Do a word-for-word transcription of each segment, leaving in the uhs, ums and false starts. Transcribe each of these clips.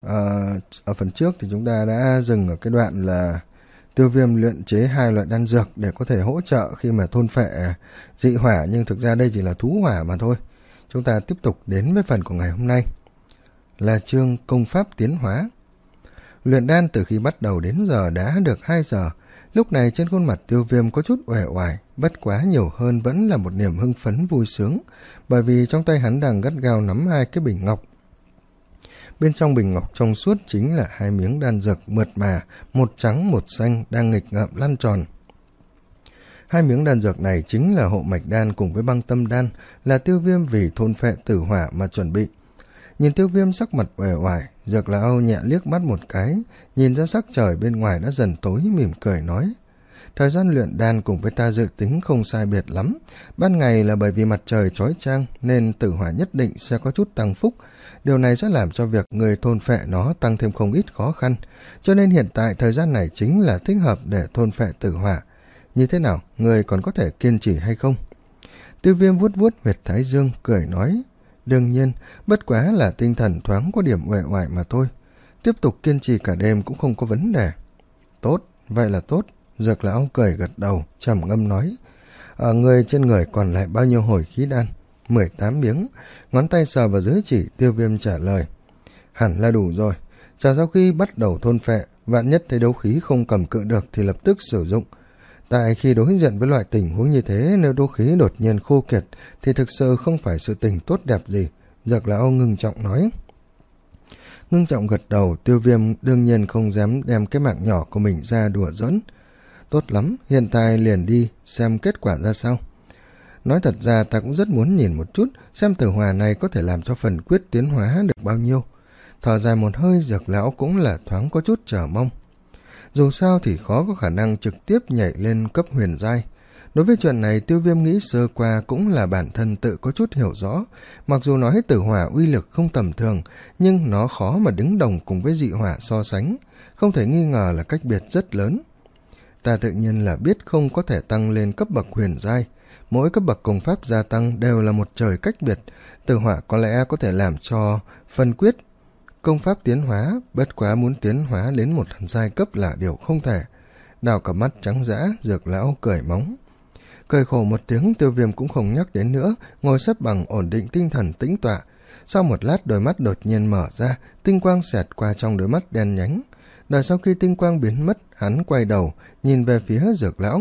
À, ở phần trước thì chúng ta đã dừng ở cái đoạn là Tiêu Viêm luyện chế hai loại đan dược để có thể hỗ trợ khi mà thôn phệ dị hỏa, nhưng thực ra đây chỉ là thú hỏa mà thôi. Chúng ta tiếp tục đến với phần của ngày hôm nay là chương công pháp tiến hóa. Luyện đan từ khi bắt đầu đến giờ đã được hai giờ. Lúc này trên khuôn mặt Tiêu Viêm có chút uể oải, bất quá nhiều hơn vẫn là một niềm hưng phấn vui sướng, bởi vì trong tay hắn đang gắt gao nắm hai cái bình ngọc. Bên trong bình ngọc trong suốt chính là hai miếng đan dược mượt mà, một trắng một xanh đang nghịch ngợm lăn tròn. Hai miếng đan dược này chính là hộ mạch đan cùng với băng tâm đan, là Tiêu Viêm vì thôn phệ tử hỏa mà chuẩn bị. Nhìn Tiêu Viêm sắc mặt uể oải, Dược Lão nhẹ liếc mắt một cái, nhìn ra sắc trời bên ngoài đã dần tối, mỉm cười nói: thời gian luyện đan cùng với ta dự tính không sai biệt lắm. Ban ngày là bởi vì mặt trời chói chang nên tử hỏa nhất định sẽ có chút tăng phúc. Điều này sẽ làm cho việc người thôn phệ nó tăng thêm không ít khó khăn. Cho nên hiện tại thời gian này chính là thích hợp để thôn phệ tử hỏa. Như thế nào, người còn có thể kiên trì hay không? Tiêu Viêm vuốt vuốt huyệt thái dương, cười nói: đương nhiên, bất quá là tinh thần thoáng có điểm uể oải mà thôi. Tiếp tục kiên trì cả đêm cũng không có vấn đề. Tốt, vậy là tốt. Dược Lão cười gật đầu, trầm ngâm nói: ở người trên người còn lại bao nhiêu hồi khí đan? Mười tám miếng. Ngón tay sờ vào dưới chỉ. Tiêu Viêm trả lời: hẳn là đủ rồi. Chờ sau khi bắt đầu thôn phệ, vạn nhất thấy đấu khí không cầm cự được thì lập tức sử dụng. Tại khi đối diện với loại tình huống như thế, nếu đấu khí đột nhiên khô kiệt thì thực sự không phải sự tình tốt đẹp gì. Dược Lão ngưng trọng nói. Ngưng trọng gật đầu. Tiêu Viêm đương nhiên không dám đem cái mạng nhỏ của mình ra đùa giỡn. Tốt lắm, hiện tại liền đi xem kết quả ra sao. Nói thật ra ta cũng rất muốn nhìn một chút xem tử hỏa này có thể làm cho phần quyết tiến hóa được bao nhiêu. Thở dài một hơi, Dược Lão cũng là thoáng có chút chờ mong. Dù sao thì khó có khả năng trực tiếp nhảy lên cấp huyền giai. Đối với chuyện này Tiêu Viêm nghĩ sơ qua cũng là bản thân tự có chút hiểu rõ. Mặc dù nói tử hỏa uy lực không tầm thường, nhưng nó khó mà đứng đồng cùng với dị hỏa so sánh. Không thể nghi ngờ là cách biệt rất lớn. Ta tự nhiên là biết không có thể tăng lên cấp bậc huyền giai. Mỗi cấp bậc công pháp gia tăng đều là một trời cách biệt. Tử hỏa có lẽ có thể làm cho phân quyết công pháp tiến hóa, bất quá muốn tiến hóa đến một giai cấp là điều không thể. Đào cả mắt trắng dã, Dược Lão cười móng. Cười khổ một tiếng, Tiêu Viêm cũng không nhắc đến nữa, ngồi xếp bằng ổn định tinh thần tĩnh tọa. Sau một lát đôi mắt đột nhiên mở ra, tinh quang xẹt qua trong đôi mắt đen nhánh. Đợi sau khi tinh quang biến mất, hắn quay đầu, nhìn về phía Dược Lão.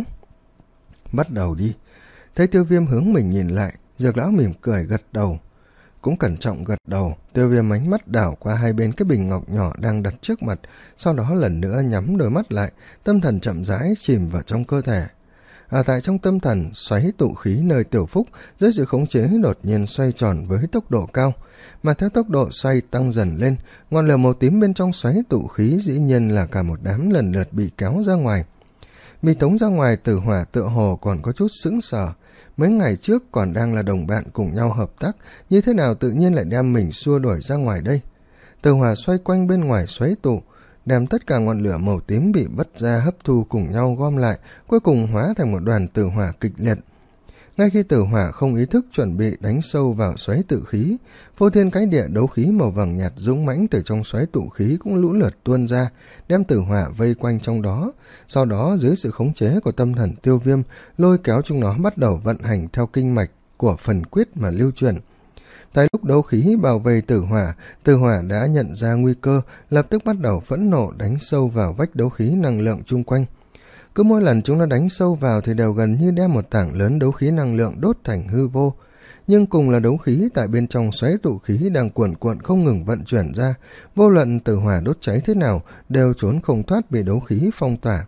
Bắt đầu đi. Thấy Tiêu Viêm hướng mình nhìn lại, Dược Lão mỉm cười gật đầu. Cũng cẩn trọng gật đầu. Tiêu Viêm ánh mắt đảo qua hai bên cái bình ngọc nhỏ đang đặt trước mặt, sau đó lần nữa nhắm đôi mắt lại, tâm thần chậm rãi chìm vào trong cơ thể. À, tại trong tâm thần, xoáy tụ khí nơi tiểu phúc dưới sự khống chế đột nhiên xoay tròn với tốc độ cao, mà theo tốc độ xoay tăng dần lên, ngọn lửa màu tím bên trong xoáy tụ khí dĩ nhiên là cả một đám lần lượt bị kéo ra ngoài. Bị tống ra ngoài, tử hỏa tựa hồ còn có chút sững sờ. Mấy ngày trước còn đang là đồng bạn cùng nhau hợp tác, như thế nào tự nhiên lại đem mình xua đuổi ra ngoài đây? Tử hỏa xoay quanh bên ngoài xoáy tụ, đem tất cả ngọn lửa màu tím bị vất ra hấp thu cùng nhau gom lại, cuối cùng hóa thành một đoàn tử hỏa kịch liệt. Ngay khi tử hỏa không ý thức chuẩn bị đánh sâu vào xoáy tự khí, phô thiên cái địa đấu khí màu vàng nhạt dũng mãnh từ trong xoáy tụ khí cũng lũ lượt tuôn ra, đem tử hỏa vây quanh trong đó. Sau đó dưới sự khống chế của tâm thần Tiêu Viêm, lôi kéo chúng nó bắt đầu vận hành theo kinh mạch của phần quyết mà lưu truyền. Tại lúc đấu khí bao vây tử hỏa, tử hỏa đã nhận ra nguy cơ, lập tức bắt đầu phẫn nộ đánh sâu vào vách đấu khí năng lượng chung quanh. Cứ mỗi lần chúng nó đánh sâu vào thì đều gần như đem một tảng lớn đấu khí năng lượng đốt thành hư vô. Nhưng cùng là đấu khí, tại bên trong xoáy tụ khí đang cuộn cuộn không ngừng vận chuyển ra, vô luận tử hỏa đốt cháy thế nào đều trốn không thoát bị đấu khí phong tỏa.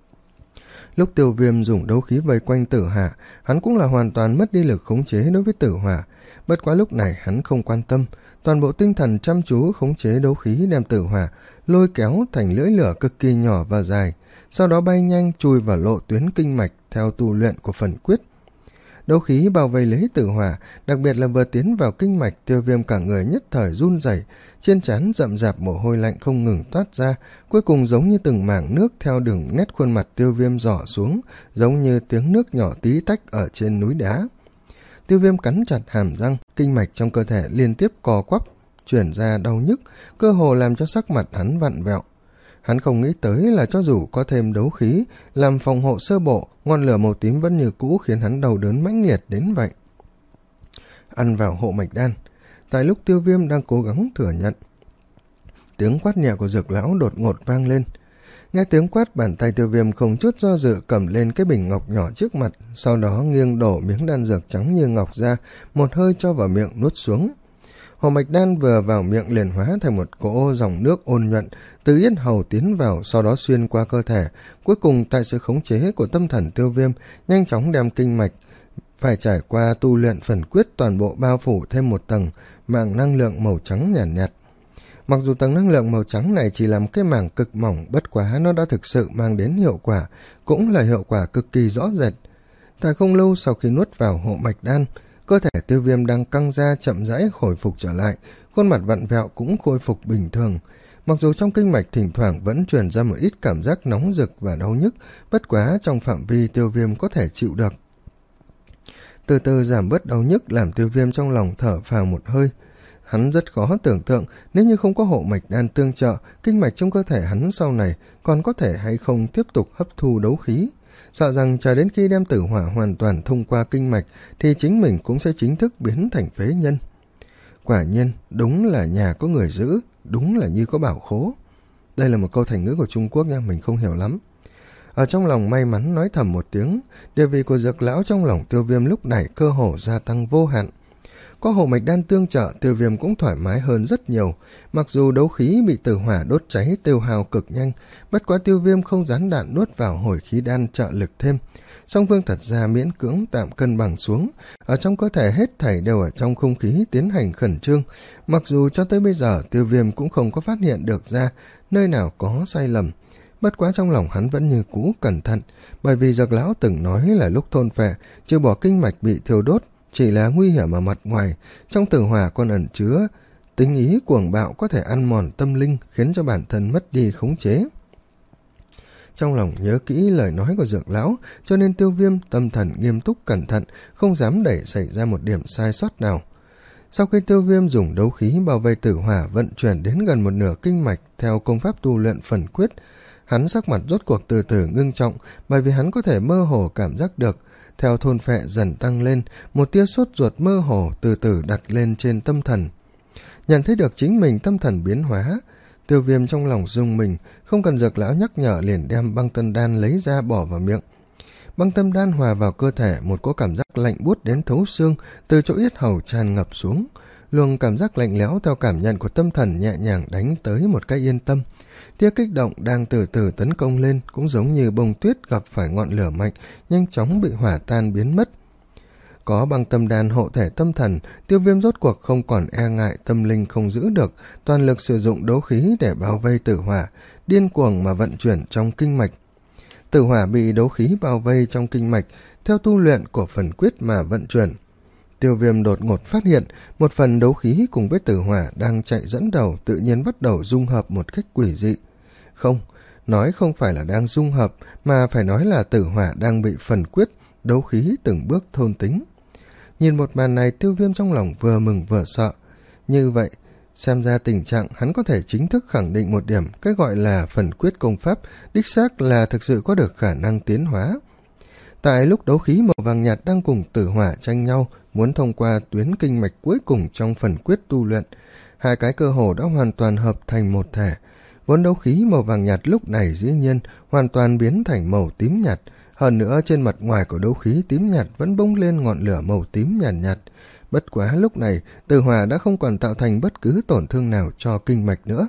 Lúc Tiêu Viêm dùng đấu khí vây quanh tử hỏa, hắn cũng là hoàn toàn mất đi lực khống chế đối với tử hỏa. Bất quá lúc này hắn không quan tâm, toàn bộ tinh thần chăm chú khống chế đấu khí đem tử hỏa lôi kéo thành lưỡi lửa cực kỳ nhỏ và dài, sau đó bay nhanh chui vào lộ tuyến kinh mạch theo tu luyện của phần quyết. Đấu khí bao vây lấy tử hỏa, đặc biệt là vừa tiến vào kinh mạch, Tiêu Viêm cả người nhất thời run rẩy, trên trán rậm rạp mồ hôi lạnh không ngừng toát ra, cuối cùng giống như từng mảng nước theo đường nét khuôn mặt Tiêu Viêm rỏ xuống, giống như tiếng nước nhỏ tí tách ở trên núi đá. Tiêu Viêm cắn chặt hàm răng, kinh mạch trong cơ thể liên tiếp co quắp, truyền ra đau nhức, cơ hồ làm cho sắc mặt hắn vặn vẹo. Hắn không nghĩ tới là cho dù có thêm đấu khí làm phòng hộ sơ bộ, ngọn lửa màu tím vẫn như cũ khiến hắn đau đớn mãnh liệt đến vậy. Ăn vào hộ mạch đan. Tại lúc Tiêu Viêm đang cố gắng thừa nhận, tiếng quát nhẹ của Dược lão đột ngột vang lên. Nghe tiếng quát, bàn tay Tiêu Viêm không chút do dự cầm lên cái bình ngọc nhỏ trước mặt, sau đó nghiêng đổ miếng đan dược trắng như ngọc ra, một hơi cho vào miệng nuốt xuống. Hộ mạch đan vừa vào miệng liền hóa thành một cỗ dòng nước ôn nhuận từ yết hầu tiến vào, sau đó xuyên qua cơ thể, cuối cùng tại sự khống chế của tâm thần Tiêu Viêm nhanh chóng đem kinh mạch phải trải qua tu luyện phần quyết toàn bộ bao phủ thêm một tầng màng năng lượng màu trắng nhàn nhạt, nhạt. Mặc dù tầng năng lượng màu trắng này chỉ làm cái màng cực mỏng, bất quá nó đã thực sự mang đến hiệu quả, cũng là hiệu quả cực kỳ rõ rệt. Tại không lâu sau khi nuốt vào hộ mạch đan, cơ thể Tiêu Viêm đang căng ra chậm rãi hồi phục trở lại, khuôn mặt vặn vẹo cũng khôi phục bình thường. Mặc dù trong kinh mạch thỉnh thoảng vẫn truyền ra một ít cảm giác nóng rực và đau nhức, bất quá trong phạm vi Tiêu Viêm có thể chịu được. Từ từ giảm bớt đau nhức làm Tiêu Viêm trong lòng thở phào một hơi. Hắn rất khó tưởng tượng nếu như không có hộ mạch đan tương trợ, kinh mạch trong cơ thể hắn sau này còn có thể hay không tiếp tục hấp thu đấu khí. Sợ rằng chờ đến khi đem tử hỏa hoàn toàn thông qua kinh mạch thì chính mình cũng sẽ chính thức biến thành phế nhân. Quả nhiên, đúng là nhà có người giữ, đúng là như có bảo khố. Đây là một câu thành ngữ của Trung Quốc nha, mình không hiểu lắm. Ở trong lòng may mắn nói thầm một tiếng, địa vị của Dược lão trong lòng Tiêu Viêm lúc này cơ hồ gia tăng vô hạn. Có hộ mạch đan tương trợ, Tiêu Viêm cũng thoải mái hơn rất nhiều. Mặc dù đấu khí bị tử hỏa đốt cháy tiêu hao cực nhanh, bất quá Tiêu Viêm không gián đạn nuốt vào hồi khí đan trợ lực thêm. Song phương thật ra miễn cưỡng tạm cân bằng xuống, ở trong cơ thể hết thảy đều ở trong không khí tiến hành khẩn trương. Mặc dù cho tới bây giờ Tiêu Viêm cũng không có phát hiện được ra nơi nào có sai lầm. Bất quá trong lòng hắn vẫn như cũ cẩn thận, bởi vì Dược lão từng nói là lúc thôn phệ, trừ bỏ kinh mạch bị thiêu đốt, chỉ là nguy hiểm ở mặt ngoài, trong tử hỏa còn ẩn chứa tính ý cuồng bạo có thể ăn mòn tâm linh, khiến cho bản thân mất đi khống chế. Trong lòng nhớ kỹ lời nói của Dược lão, cho nên Tiêu Viêm tâm thần nghiêm túc cẩn thận, không dám đẩy xảy ra một điểm sai sót nào. Sau khi Tiêu Viêm dùng đấu khí bao vây tử hỏa vận chuyển đến gần một nửa kinh mạch theo công pháp tu luyện phần quyết, hắn sắc mặt rốt cuộc từ từ ngưng trọng, bởi vì hắn có thể mơ hồ cảm giác được, theo thôn phệ dần tăng lên, một tia sốt ruột mơ hồ từ từ đặt lên trên tâm thần. Nhận thấy được chính mình tâm thần biến hóa, Tiêu Viêm trong lòng rung mình, không cần Dược lão nhắc nhở liền đem băng tâm đan lấy ra bỏ vào miệng. Băng tâm đan hòa vào cơ thể, một cỗ cảm giác lạnh buốt đến thấu xương từ chỗ yết hầu tràn ngập xuống. Luồng cảm giác lạnh lẽo theo cảm nhận của tâm thần nhẹ nhàng đánh tới một cách yên tâm. Tia kích động đang từ từ tấn công lên, cũng giống như bông tuyết gặp phải ngọn lửa mạnh, nhanh chóng bị hỏa tan biến mất. Có băng tâm đan hộ thể tâm thần, Tiêu Viêm rốt cuộc không còn e ngại tâm linh không giữ được, toàn lực sử dụng đấu khí để bao vây tử hỏa, điên cuồng mà vận chuyển trong kinh mạch. Tử hỏa bị đấu khí bao vây trong kinh mạch, theo tu luyện của phần quyết mà vận chuyển. Tiêu Viêm đột ngột phát hiện, một phần đấu khí cùng với tử hỏa đang chạy dẫn đầu tự nhiên bắt đầu dung hợp một cách quỷ dị. Không, nói không phải là đang dung hợp, mà phải nói là tử hỏa đang bị phần quyết, đấu khí từng bước thôn tính. Nhìn một màn này, Tiêu Viêm trong lòng vừa mừng vừa sợ. Như vậy, xem ra tình trạng hắn có thể chính thức khẳng định một điểm, cái gọi là phần quyết công pháp, đích xác là thực sự có được khả năng tiến hóa. Tại lúc đấu khí màu vàng nhạt đang cùng tử hỏa tranh nhau, muốn thông qua tuyến kinh mạch cuối cùng trong phần quyết tu luyện, hai cái cơ hồ đã hoàn toàn hợp thành một thể. Vốn đấu khí màu vàng nhạt lúc này dĩ nhiên hoàn toàn biến thành màu tím nhạt, hơn nữa trên mặt ngoài của đấu khí tím nhạt vẫn bốc lên ngọn lửa màu tím nhàn nhạt, nhạt. Bất quá lúc này, tử hỏa đã không còn tạo thành bất cứ tổn thương nào cho kinh mạch nữa.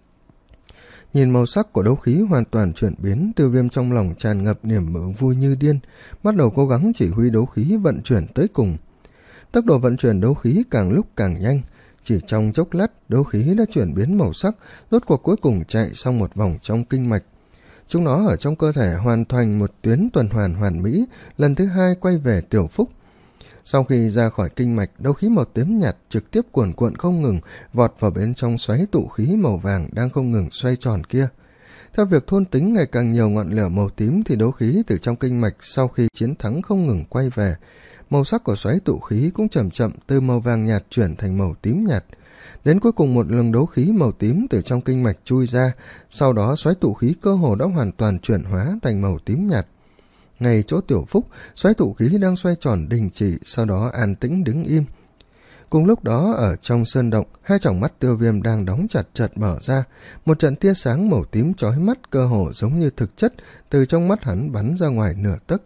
Nhìn màu sắc của đấu khí hoàn toàn chuyển biến, Tiêu Viêm trong lòng tràn ngập niềm mừng vui như điên, bắt đầu cố gắng chỉ huy đấu khí vận chuyển tới cùng. Tốc độ vận chuyển đấu khí càng lúc càng nhanh, chỉ trong chốc lát, đấu khí đã chuyển biến màu sắc, rốt cuộc cuối cùng chạy xong một vòng trong kinh mạch. Chúng nó ở trong cơ thể hoàn thành một tuyến tuần hoàn hoàn mỹ, lần thứ hai quay về tiểu phúc. Sau khi ra khỏi kinh mạch, đấu khí màu tím nhạt trực tiếp cuồn cuộn không ngừng, vọt vào bên trong xoáy tụ khí màu vàng đang không ngừng xoay tròn kia. Theo việc thôn tính ngày càng nhiều ngọn lửa màu tím thì đấu khí từ trong kinh mạch sau khi chiến thắng không ngừng quay về. Màu sắc của xoáy tụ khí cũng chậm chậm từ màu vàng nhạt chuyển thành màu tím nhạt. Đến cuối cùng một luồng đấu khí màu tím từ trong kinh mạch chui ra, sau đó xoáy tụ khí cơ hồ đã hoàn toàn chuyển hóa thành màu tím nhạt. Ngay chỗ Tiểu Phúc, xoáy tụ khí đang xoay tròn đình chỉ, sau đó an tĩnh đứng im. Cùng lúc đó ở trong sơn động, hai tròng mắt Tiêu Viêm đang đóng chặt chợt mở ra, một trận tia sáng màu tím chói mắt cơ hồ giống như thực chất từ trong mắt hắn bắn ra ngoài nửa tấc.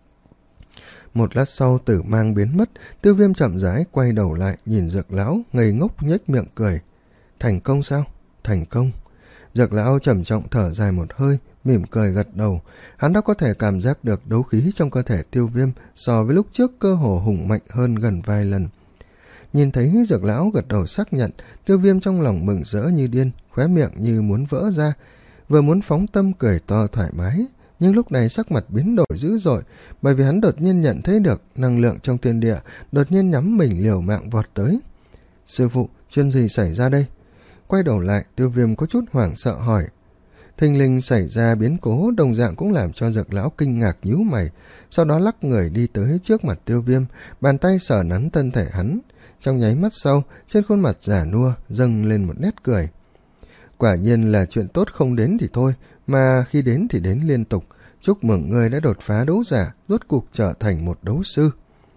Một lát sau tử mang biến mất, Tiêu Viêm chậm rãi quay đầu lại nhìn Dược lão, ngây ngốc nhếch miệng cười. Thành công sao? Thành công. Dược lão trầm trọng thở dài một hơi, mỉm cười gật đầu. Hắn đã có thể cảm giác được đấu khí trong cơ thể Tiêu Viêm so với lúc trước cơ hồ hùng mạnh hơn gần vài lần. Nhìn thấy Dược lão gật đầu xác nhận, Tiêu Viêm trong lòng mừng rỡ như điên, khóe miệng như muốn vỡ ra, vừa muốn phóng tâm cười to thoải mái. Nhưng lúc này sắc mặt biến đổi dữ dội, bởi vì hắn đột nhiên nhận thấy được năng lượng trong thiên địa đột nhiên nhắm mình liều mạng vọt tới. Sư phụ, chuyện gì xảy ra đây? Quay đầu lại, Tiêu Viêm có chút hoảng sợ hỏi. Thình lình xảy ra biến cố đồng dạng cũng làm cho Dược lão kinh ngạc nhíu mày, sau đó lắc người đi tới trước mặt Tiêu Viêm, bàn tay sờ nắn thân thể hắn. Trong nháy mắt sau, trên khuôn mặt già nua dâng lên một nét cười. Quả nhiên là chuyện tốt không đến thì thôi, mà khi đến thì đến liên tục. Chúc mừng ngươi đã đột phá đấu giả, rốt cuộc trở thành một đấu sư.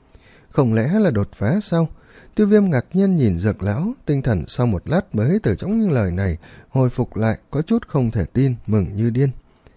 Không lẽ là đột phá sao? Tiêu Viêm ngạc nhiên nhìn Dược lão, tinh thần sau một lát mới từ trong những lời này hồi phục lại, có chút không thể tin, mừng như điên.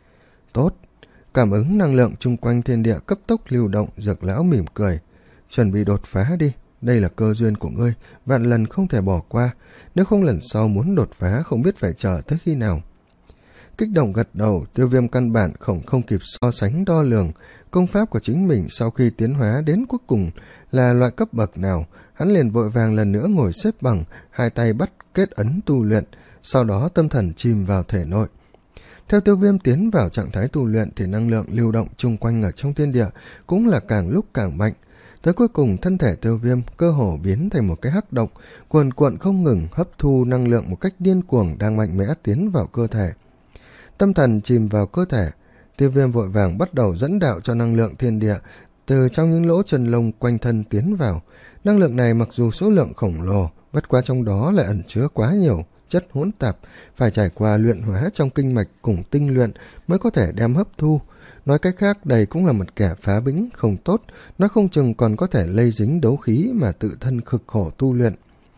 Tốt, cảm ứng năng lượng chung quanh thiên địa cấp tốc lưu động, Dược lão mỉm cười. Chuẩn bị đột phá đi, đây là cơ duyên của ngươi, vạn lần không thể bỏ qua, nếu không lần sau muốn đột phá không biết phải chờ tới khi nào. Kích động gật đầu, Tiêu Viêm căn bản không không kịp so sánh đo lường công pháp của chính mình sau khi tiến hóa đến cuối cùng là loại cấp bậc nào. Hắn liền vội vàng lần nữa ngồi xếp bằng, hai tay bắt kết ấn tu luyện, sau đó tâm thần chìm vào thể nội. Theo Tiêu Viêm tiến vào trạng thái tu luyện thì năng lượng lưu động chung quanh ở trong thiên địa cũng là càng lúc càng mạnh. Tới cuối cùng thân thể Tiêu Viêm cơ hồ biến thành một cái hắc động, cuồn cuộn không ngừng hấp thu năng lượng một cách điên cuồng đang mạnh mẽ tiến vào cơ thể. Tâm thần chìm vào cơ thể, Tiêu Viêm vội vàng bắt đầu dẫn đạo cho năng lượng thiên địa từ trong những lỗ chân lông quanh thân tiến vào. Năng lượng này mặc dù số lượng khổng lồ, bất quá trong đó lại ẩn chứa quá nhiều chất hỗn tạp, phải trải qua luyện hóa trong kinh mạch cùng tinh luyện mới có thể đem hấp thu. Nói cách khác, đây cũng là một kẻ phá bĩnh không tốt, nó không chừng còn có thể lây dính đấu khí mà tự thân cực khổ tu luyện.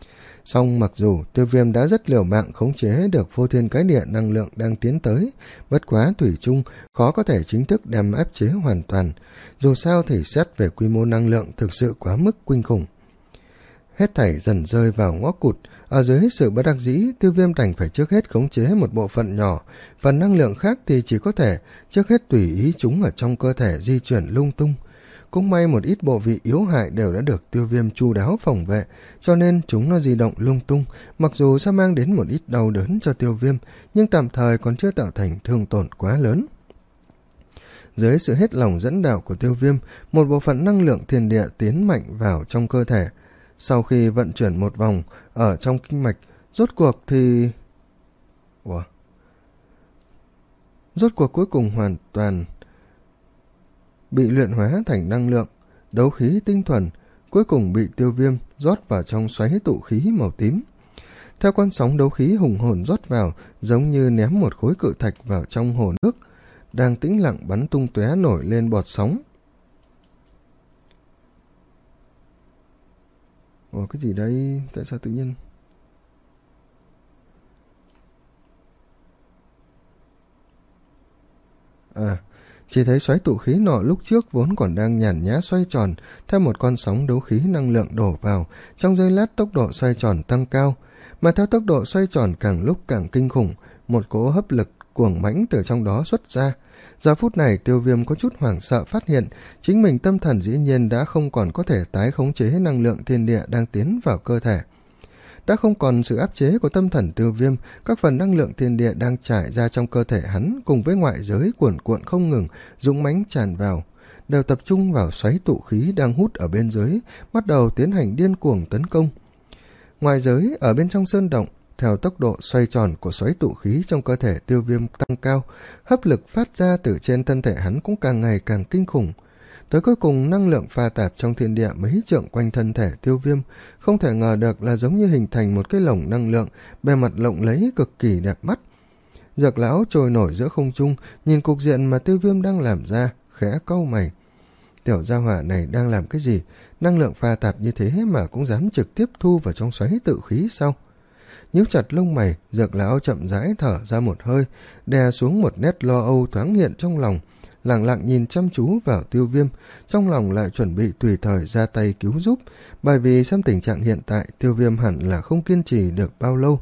Song mặc dù Tiêu Viêm đã rất liều mạng khống chế được phô thiên cái địa năng lượng đang tiến tới, bất quá thủy chung khó có thể chính thức đem áp chế hoàn toàn, dù sao thì xét về quy mô năng lượng thực sự quá mức kinh khủng. Hết thảy dần rơi vào ngõ cụt, ở dưới sự bất đắc dĩ, Tiêu Viêm đành phải trước hết khống chế một bộ phận nhỏ, phần năng lượng khác thì chỉ có thể trước hết tùy ý chúng ở trong cơ thể di chuyển lung tung. Cũng may một ít bộ vị yếu hại đều đã được Tiêu Viêm chu đáo phòng vệ, cho nên chúng nó di động lung tung, mặc dù sẽ mang đến một ít đau đớn cho Tiêu Viêm, nhưng tạm thời còn chưa tạo thành thương tổn quá lớn. Dưới sự hết lòng dẫn đạo của Tiêu Viêm, một bộ phận năng lượng thiên địa tiến mạnh vào trong cơ thể. Sau khi vận chuyển một vòng ở trong kinh mạch, rốt cuộc thì... Ủa? Rốt cuộc cuối cùng hoàn toàn bị luyện hóa thành năng lượng, đấu khí tinh thuần, cuối cùng bị Tiêu Viêm rót vào trong xoáy tụ khí màu tím. Theo con sóng đấu khí hùng hồn rót vào, giống như ném một khối cự thạch vào trong hồ nước, đang tĩnh lặng bắn tung tóe nổi lên bọt sóng. Ủa cái gì đây? Tại sao tự nhiên... À, chỉ thấy xoáy tụ khí nọ lúc trước vốn còn đang nhàn nhã xoay tròn, theo một con sóng đấu khí năng lượng đổ vào, trong giây lát tốc độ xoay tròn tăng cao, mà theo tốc độ xoay tròn càng lúc càng kinh khủng, một cỗ hấp lực cuồng mãnh từ trong đó xuất ra. Giờ phút này Tiêu Viêm có chút hoảng sợ phát hiện chính mình tâm thần dĩ nhiên đã không còn có thể tái khống chế năng lượng thiên địa đang tiến vào cơ thể. Đã không còn sự áp chế của tâm thần Tiêu Viêm, các phần năng lượng thiên địa đang trải ra trong cơ thể hắn cùng với ngoại giới cuồn cuộn không ngừng, dũng mãnh tràn vào, đều tập trung vào xoáy tụ khí đang hút ở bên dưới, bắt đầu tiến hành điên cuồng tấn công. Ngoài giới, ở bên trong sơn động, theo tốc độ xoay tròn của xoáy tụ khí trong cơ thể Tiêu Viêm tăng cao, hấp lực phát ra từ trên thân thể hắn cũng càng ngày càng kinh khủng. Tới cuối cùng năng lượng pha tạp trong thiên địa mấy trượng quanh thân thể Tiêu Viêm, không thể ngờ được là giống như hình thành một cái lồng năng lượng, bề mặt lộng lẫy cực kỳ đẹp mắt. Dược lão trôi nổi giữa không trung, nhìn cục diện mà Tiêu Viêm đang làm ra, khẽ cau mày. Tiểu gia hỏa này đang làm cái gì? Năng lượng pha tạp như thế mà cũng dám trực tiếp thu vào trong xoáy tự khí sao? Nhíu chặt lông mày, Dược lão chậm rãi thở ra một hơi, đè xuống một nét lo âu thoáng hiện trong lòng, lặng lặng nhìn chăm chú vào Tiêu Viêm, trong lòng lại chuẩn bị tùy thời ra tay cứu giúp, bởi vì xem tình trạng hiện tại Tiêu Viêm hẳn là không kiên trì được bao lâu.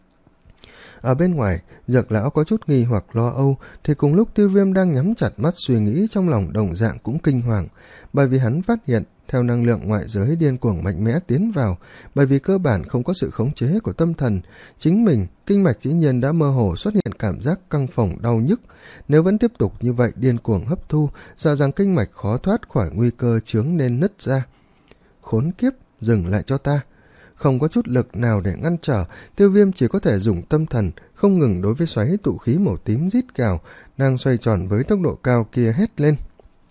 Ở bên ngoài, Dược lão có chút nghi hoặc lo âu, thì cùng lúc Tiêu Viêm đang nhắm chặt mắt suy nghĩ, trong lòng đồng dạng cũng kinh hoàng, bởi vì hắn phát hiện theo năng lượng ngoại giới điên cuồng mạnh mẽ tiến vào, bởi vì cơ bản không có sự khống chế của tâm thần, chính mình, kinh mạch dĩ nhiên đã mơ hồ xuất hiện cảm giác căng phồng đau nhức. Nếu vẫn tiếp tục như vậy điên cuồng hấp thu, sợ rằng kinh mạch khó thoát khỏi nguy cơ chướng nên nứt ra. Khốn kiếp, dừng lại cho ta. Không có chút lực nào để ngăn trở, Tiêu Viêm chỉ có thể dùng tâm thần, không ngừng đối với xoáy tụ khí màu tím rít cào, đang xoay tròn với tốc độ cao kia hét lên.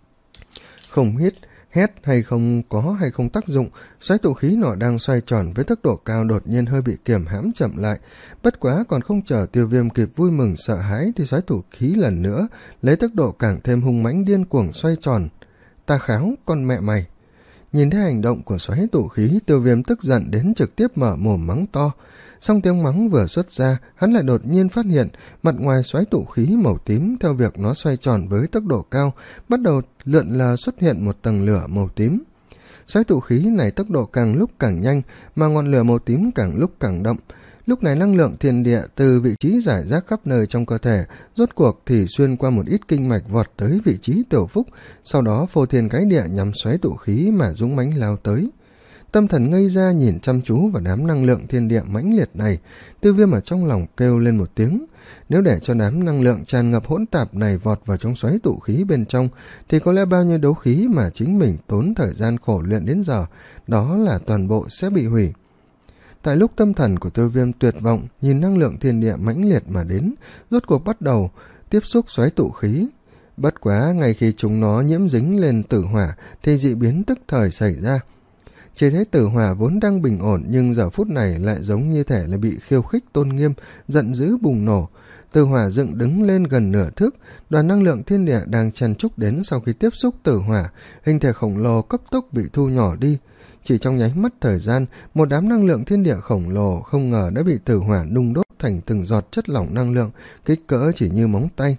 Không hít, hét hay không có hay không tác dụng, xoáy tụ khí nọ đang xoay tròn với tốc độ cao đột nhiên hơi bị kiềm hãm chậm lại. Bất quá còn không chờ Tiêu Viêm kịp vui mừng sợ hãi thì xoáy tụ khí lần nữa lấy tốc độ càng thêm hung mãnh điên cuồng xoay tròn. Ta kháo, con mẹ mày! Nhìn thấy hành động của xoáy tụ khí, Tiêu Viêm tức giận đến trực tiếp mở mồm mắng to. Song tiếng mắng vừa xuất ra, hắn lại đột nhiên phát hiện mặt ngoài xoáy tụ khí màu tím theo việc nó xoay tròn với tốc độ cao, bắt đầu lượn lờ xuất hiện một tầng lửa màu tím. Xoáy tụ khí này tốc độ càng lúc càng nhanh, mà ngọn lửa màu tím càng lúc càng đậm. Lúc này năng lượng thiên địa từ vị trí rải rác khắp nơi trong cơ thể, rốt cuộc thì xuyên qua một ít kinh mạch vọt tới vị trí Tiểu Phúc, sau đó phô thiên cái địa nhằm xoáy tụ khí mà dũng mãnh lao tới. Tâm thần ngây ra nhìn chăm chú vào đám năng lượng thiên địa mãnh liệt này, Tiêu Viêm ở trong lòng kêu lên một tiếng. Nếu để cho đám năng lượng tràn ngập hỗn tạp này vọt vào trong xoáy tụ khí bên trong, thì có lẽ bao nhiêu đấu khí mà chính mình tốn thời gian khổ luyện đến giờ, đó là toàn bộ sẽ bị hủy. Tại lúc tâm thần của Tiêu Viêm tuyệt vọng, nhìn năng lượng thiên địa mãnh liệt mà đến, rốt cuộc bắt đầu tiếp xúc xoáy tụ khí. Bất quá, ngay khi chúng nó nhiễm dính lên tử hỏa, thì dị biến tức thời xảy ra. Chỉ thấy tử hỏa vốn đang bình ổn, nhưng giờ phút này lại giống như thể là bị khiêu khích tôn nghiêm, giận dữ bùng nổ. Tử hỏa dựng đứng lên gần nửa thước, đoàn năng lượng thiên địa đang chen chúc đến sau khi tiếp xúc tử hỏa, hình thể khổng lồ cấp tốc bị thu nhỏ đi. Chỉ trong nháy mắt thời gian, một đám năng lượng thiên địa khổng lồ không ngờ đã bị tử hỏa nung đốt thành từng giọt chất lỏng năng lượng, kích cỡ chỉ như móng tay.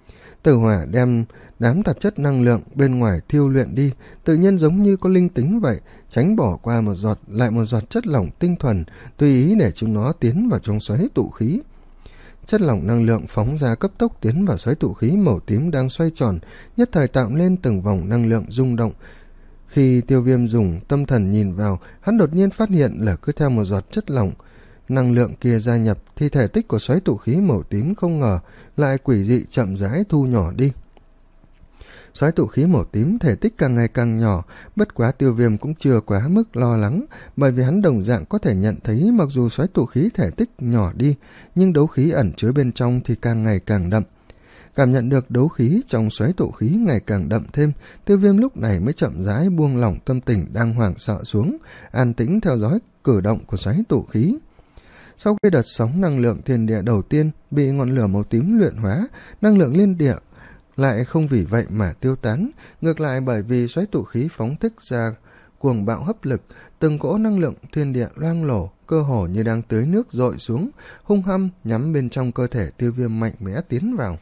Tử hỏa đem đám tạp chất năng lượng bên ngoài thiêu luyện đi, tự nhiên giống như có linh tính vậy, tránh bỏ qua một giọt lại một giọt chất lỏng tinh thuần, tùy ý để chúng nó tiến vào trong xoáy tụ khí. Chất lỏng năng lượng phóng ra cấp tốc tiến vào xoáy tụ khí màu tím đang xoay tròn, nhất thời tạo lên từng vòng năng lượng rung động. Khi Tiêu Viêm dùng tâm thần nhìn vào, hắn đột nhiên phát hiện là cứ theo một giọt chất lỏng năng lượng kia gia nhập, thì thể tích của xoáy tụ khí màu tím không ngờ lại quỷ dị chậm rãi thu nhỏ đi. Xoáy tụ khí màu tím thể tích càng ngày càng nhỏ, bất quá Tiêu Viêm cũng chưa quá mức lo lắng, bởi vì hắn đồng dạng có thể nhận thấy mặc dù xoáy tụ khí thể tích nhỏ đi, nhưng đấu khí ẩn chứa bên trong thì càng ngày càng đậm. Cảm nhận được đấu khí trong xoáy tụ khí ngày càng đậm thêm, Tiêu Viêm lúc này mới chậm rãi buông lỏng tâm tình đang hoảng sợ xuống, an tĩnh theo dõi cử động của xoáy tụ khí. Sau khi đợt sóng năng lượng thiên địa đầu tiên bị ngọn lửa màu tím luyện hóa, năng lượng liên địa lại không vì vậy mà tiêu tán, ngược lại bởi vì xoáy tụ khí phóng thích ra cuồng bạo hấp lực, từng cỗ năng lượng thiên địa loang lổ, cơ hồ như đang tưới nước dội xuống, hung hăng nhắm bên trong cơ thể Tiêu Viêm mạnh mẽ tiến vào.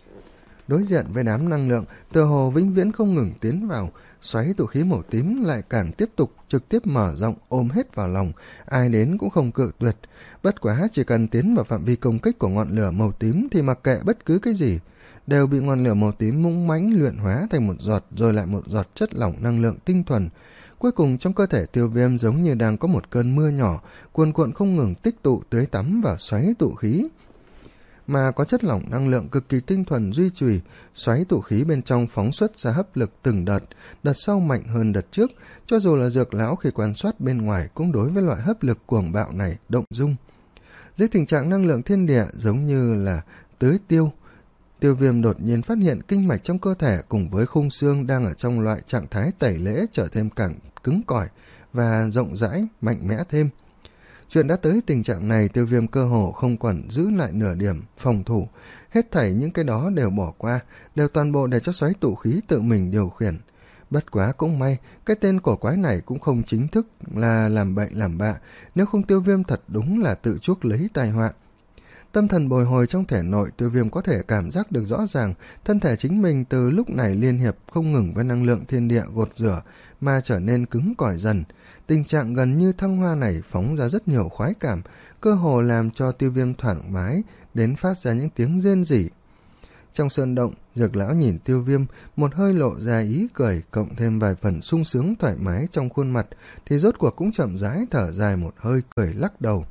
Đối diện với đám năng lượng tựa hồ vĩnh viễn không ngừng tiến vào, xoáy tụ khí màu tím lại càng tiếp tục trực tiếp mở rộng ôm hết vào lòng, ai đến cũng không cự tuyệt. Bất quá chỉ cần tiến vào phạm vi công kích của ngọn lửa màu tím thì mặc kệ bất cứ cái gì, đều bị ngọn lửa màu tím mũng mãnh luyện hóa thành một giọt rồi lại một giọt chất lỏng năng lượng tinh thuần. Cuối cùng trong cơ thể Tiêu Viêm giống như đang có một cơn mưa nhỏ cuồn cuộn không ngừng tích tụ tưới tắm vào xoáy tụ khí, mà có chất lỏng năng lượng cực kỳ tinh thuần duy trì. Xoáy tụ khí bên trong phóng xuất ra hấp lực từng đợt, đợt sau mạnh hơn đợt trước, cho dù là Dược lão khi quan sát bên ngoài cũng đối với loại hấp lực cuồng bạo này động dung. Dưới tình trạng năng lượng thiên địa giống như là tưới tiêu, Tiêu Viêm đột nhiên phát hiện kinh mạch trong cơ thể cùng với khung xương đang ở trong loại trạng thái tẩy lễ trở thêm càng cứng cỏi và rộng rãi, mạnh mẽ thêm. Chuyện đã tới tình trạng này, Tiêu Viêm cơ hồ không còn giữ lại nửa điểm phòng thủ, hết thảy những cái đó đều bỏ qua, đều toàn bộ để cho xoáy tụ khí tự mình điều khiển. Bất quá cũng may, cái tên cổ quái này cũng không chính thức là làm bậy làm bạ, nếu không Tiêu Viêm thật đúng là tự chuốc lấy tai họa. Tâm thần bồi hồi trong thể nội, Tiêu Viêm có thể cảm giác được rõ ràng thân thể chính mình từ lúc này liên hiệp không ngừng với năng lượng thiên địa gột rửa mà trở nên cứng cỏi dần. Tình trạng gần như thăng hoa này phóng ra rất nhiều khoái cảm, cơ hồ làm cho Tiêu Viêm thoải mái đến phát ra những tiếng rên rỉ. Trong sơn động, Dược lão nhìn Tiêu Viêm, một hơi lộ ra ý cười, cộng thêm vài phần sung sướng thoải mái trong khuôn mặt, thì rốt cuộc cũng chậm rãi thở dài một hơi, cười lắc đầu.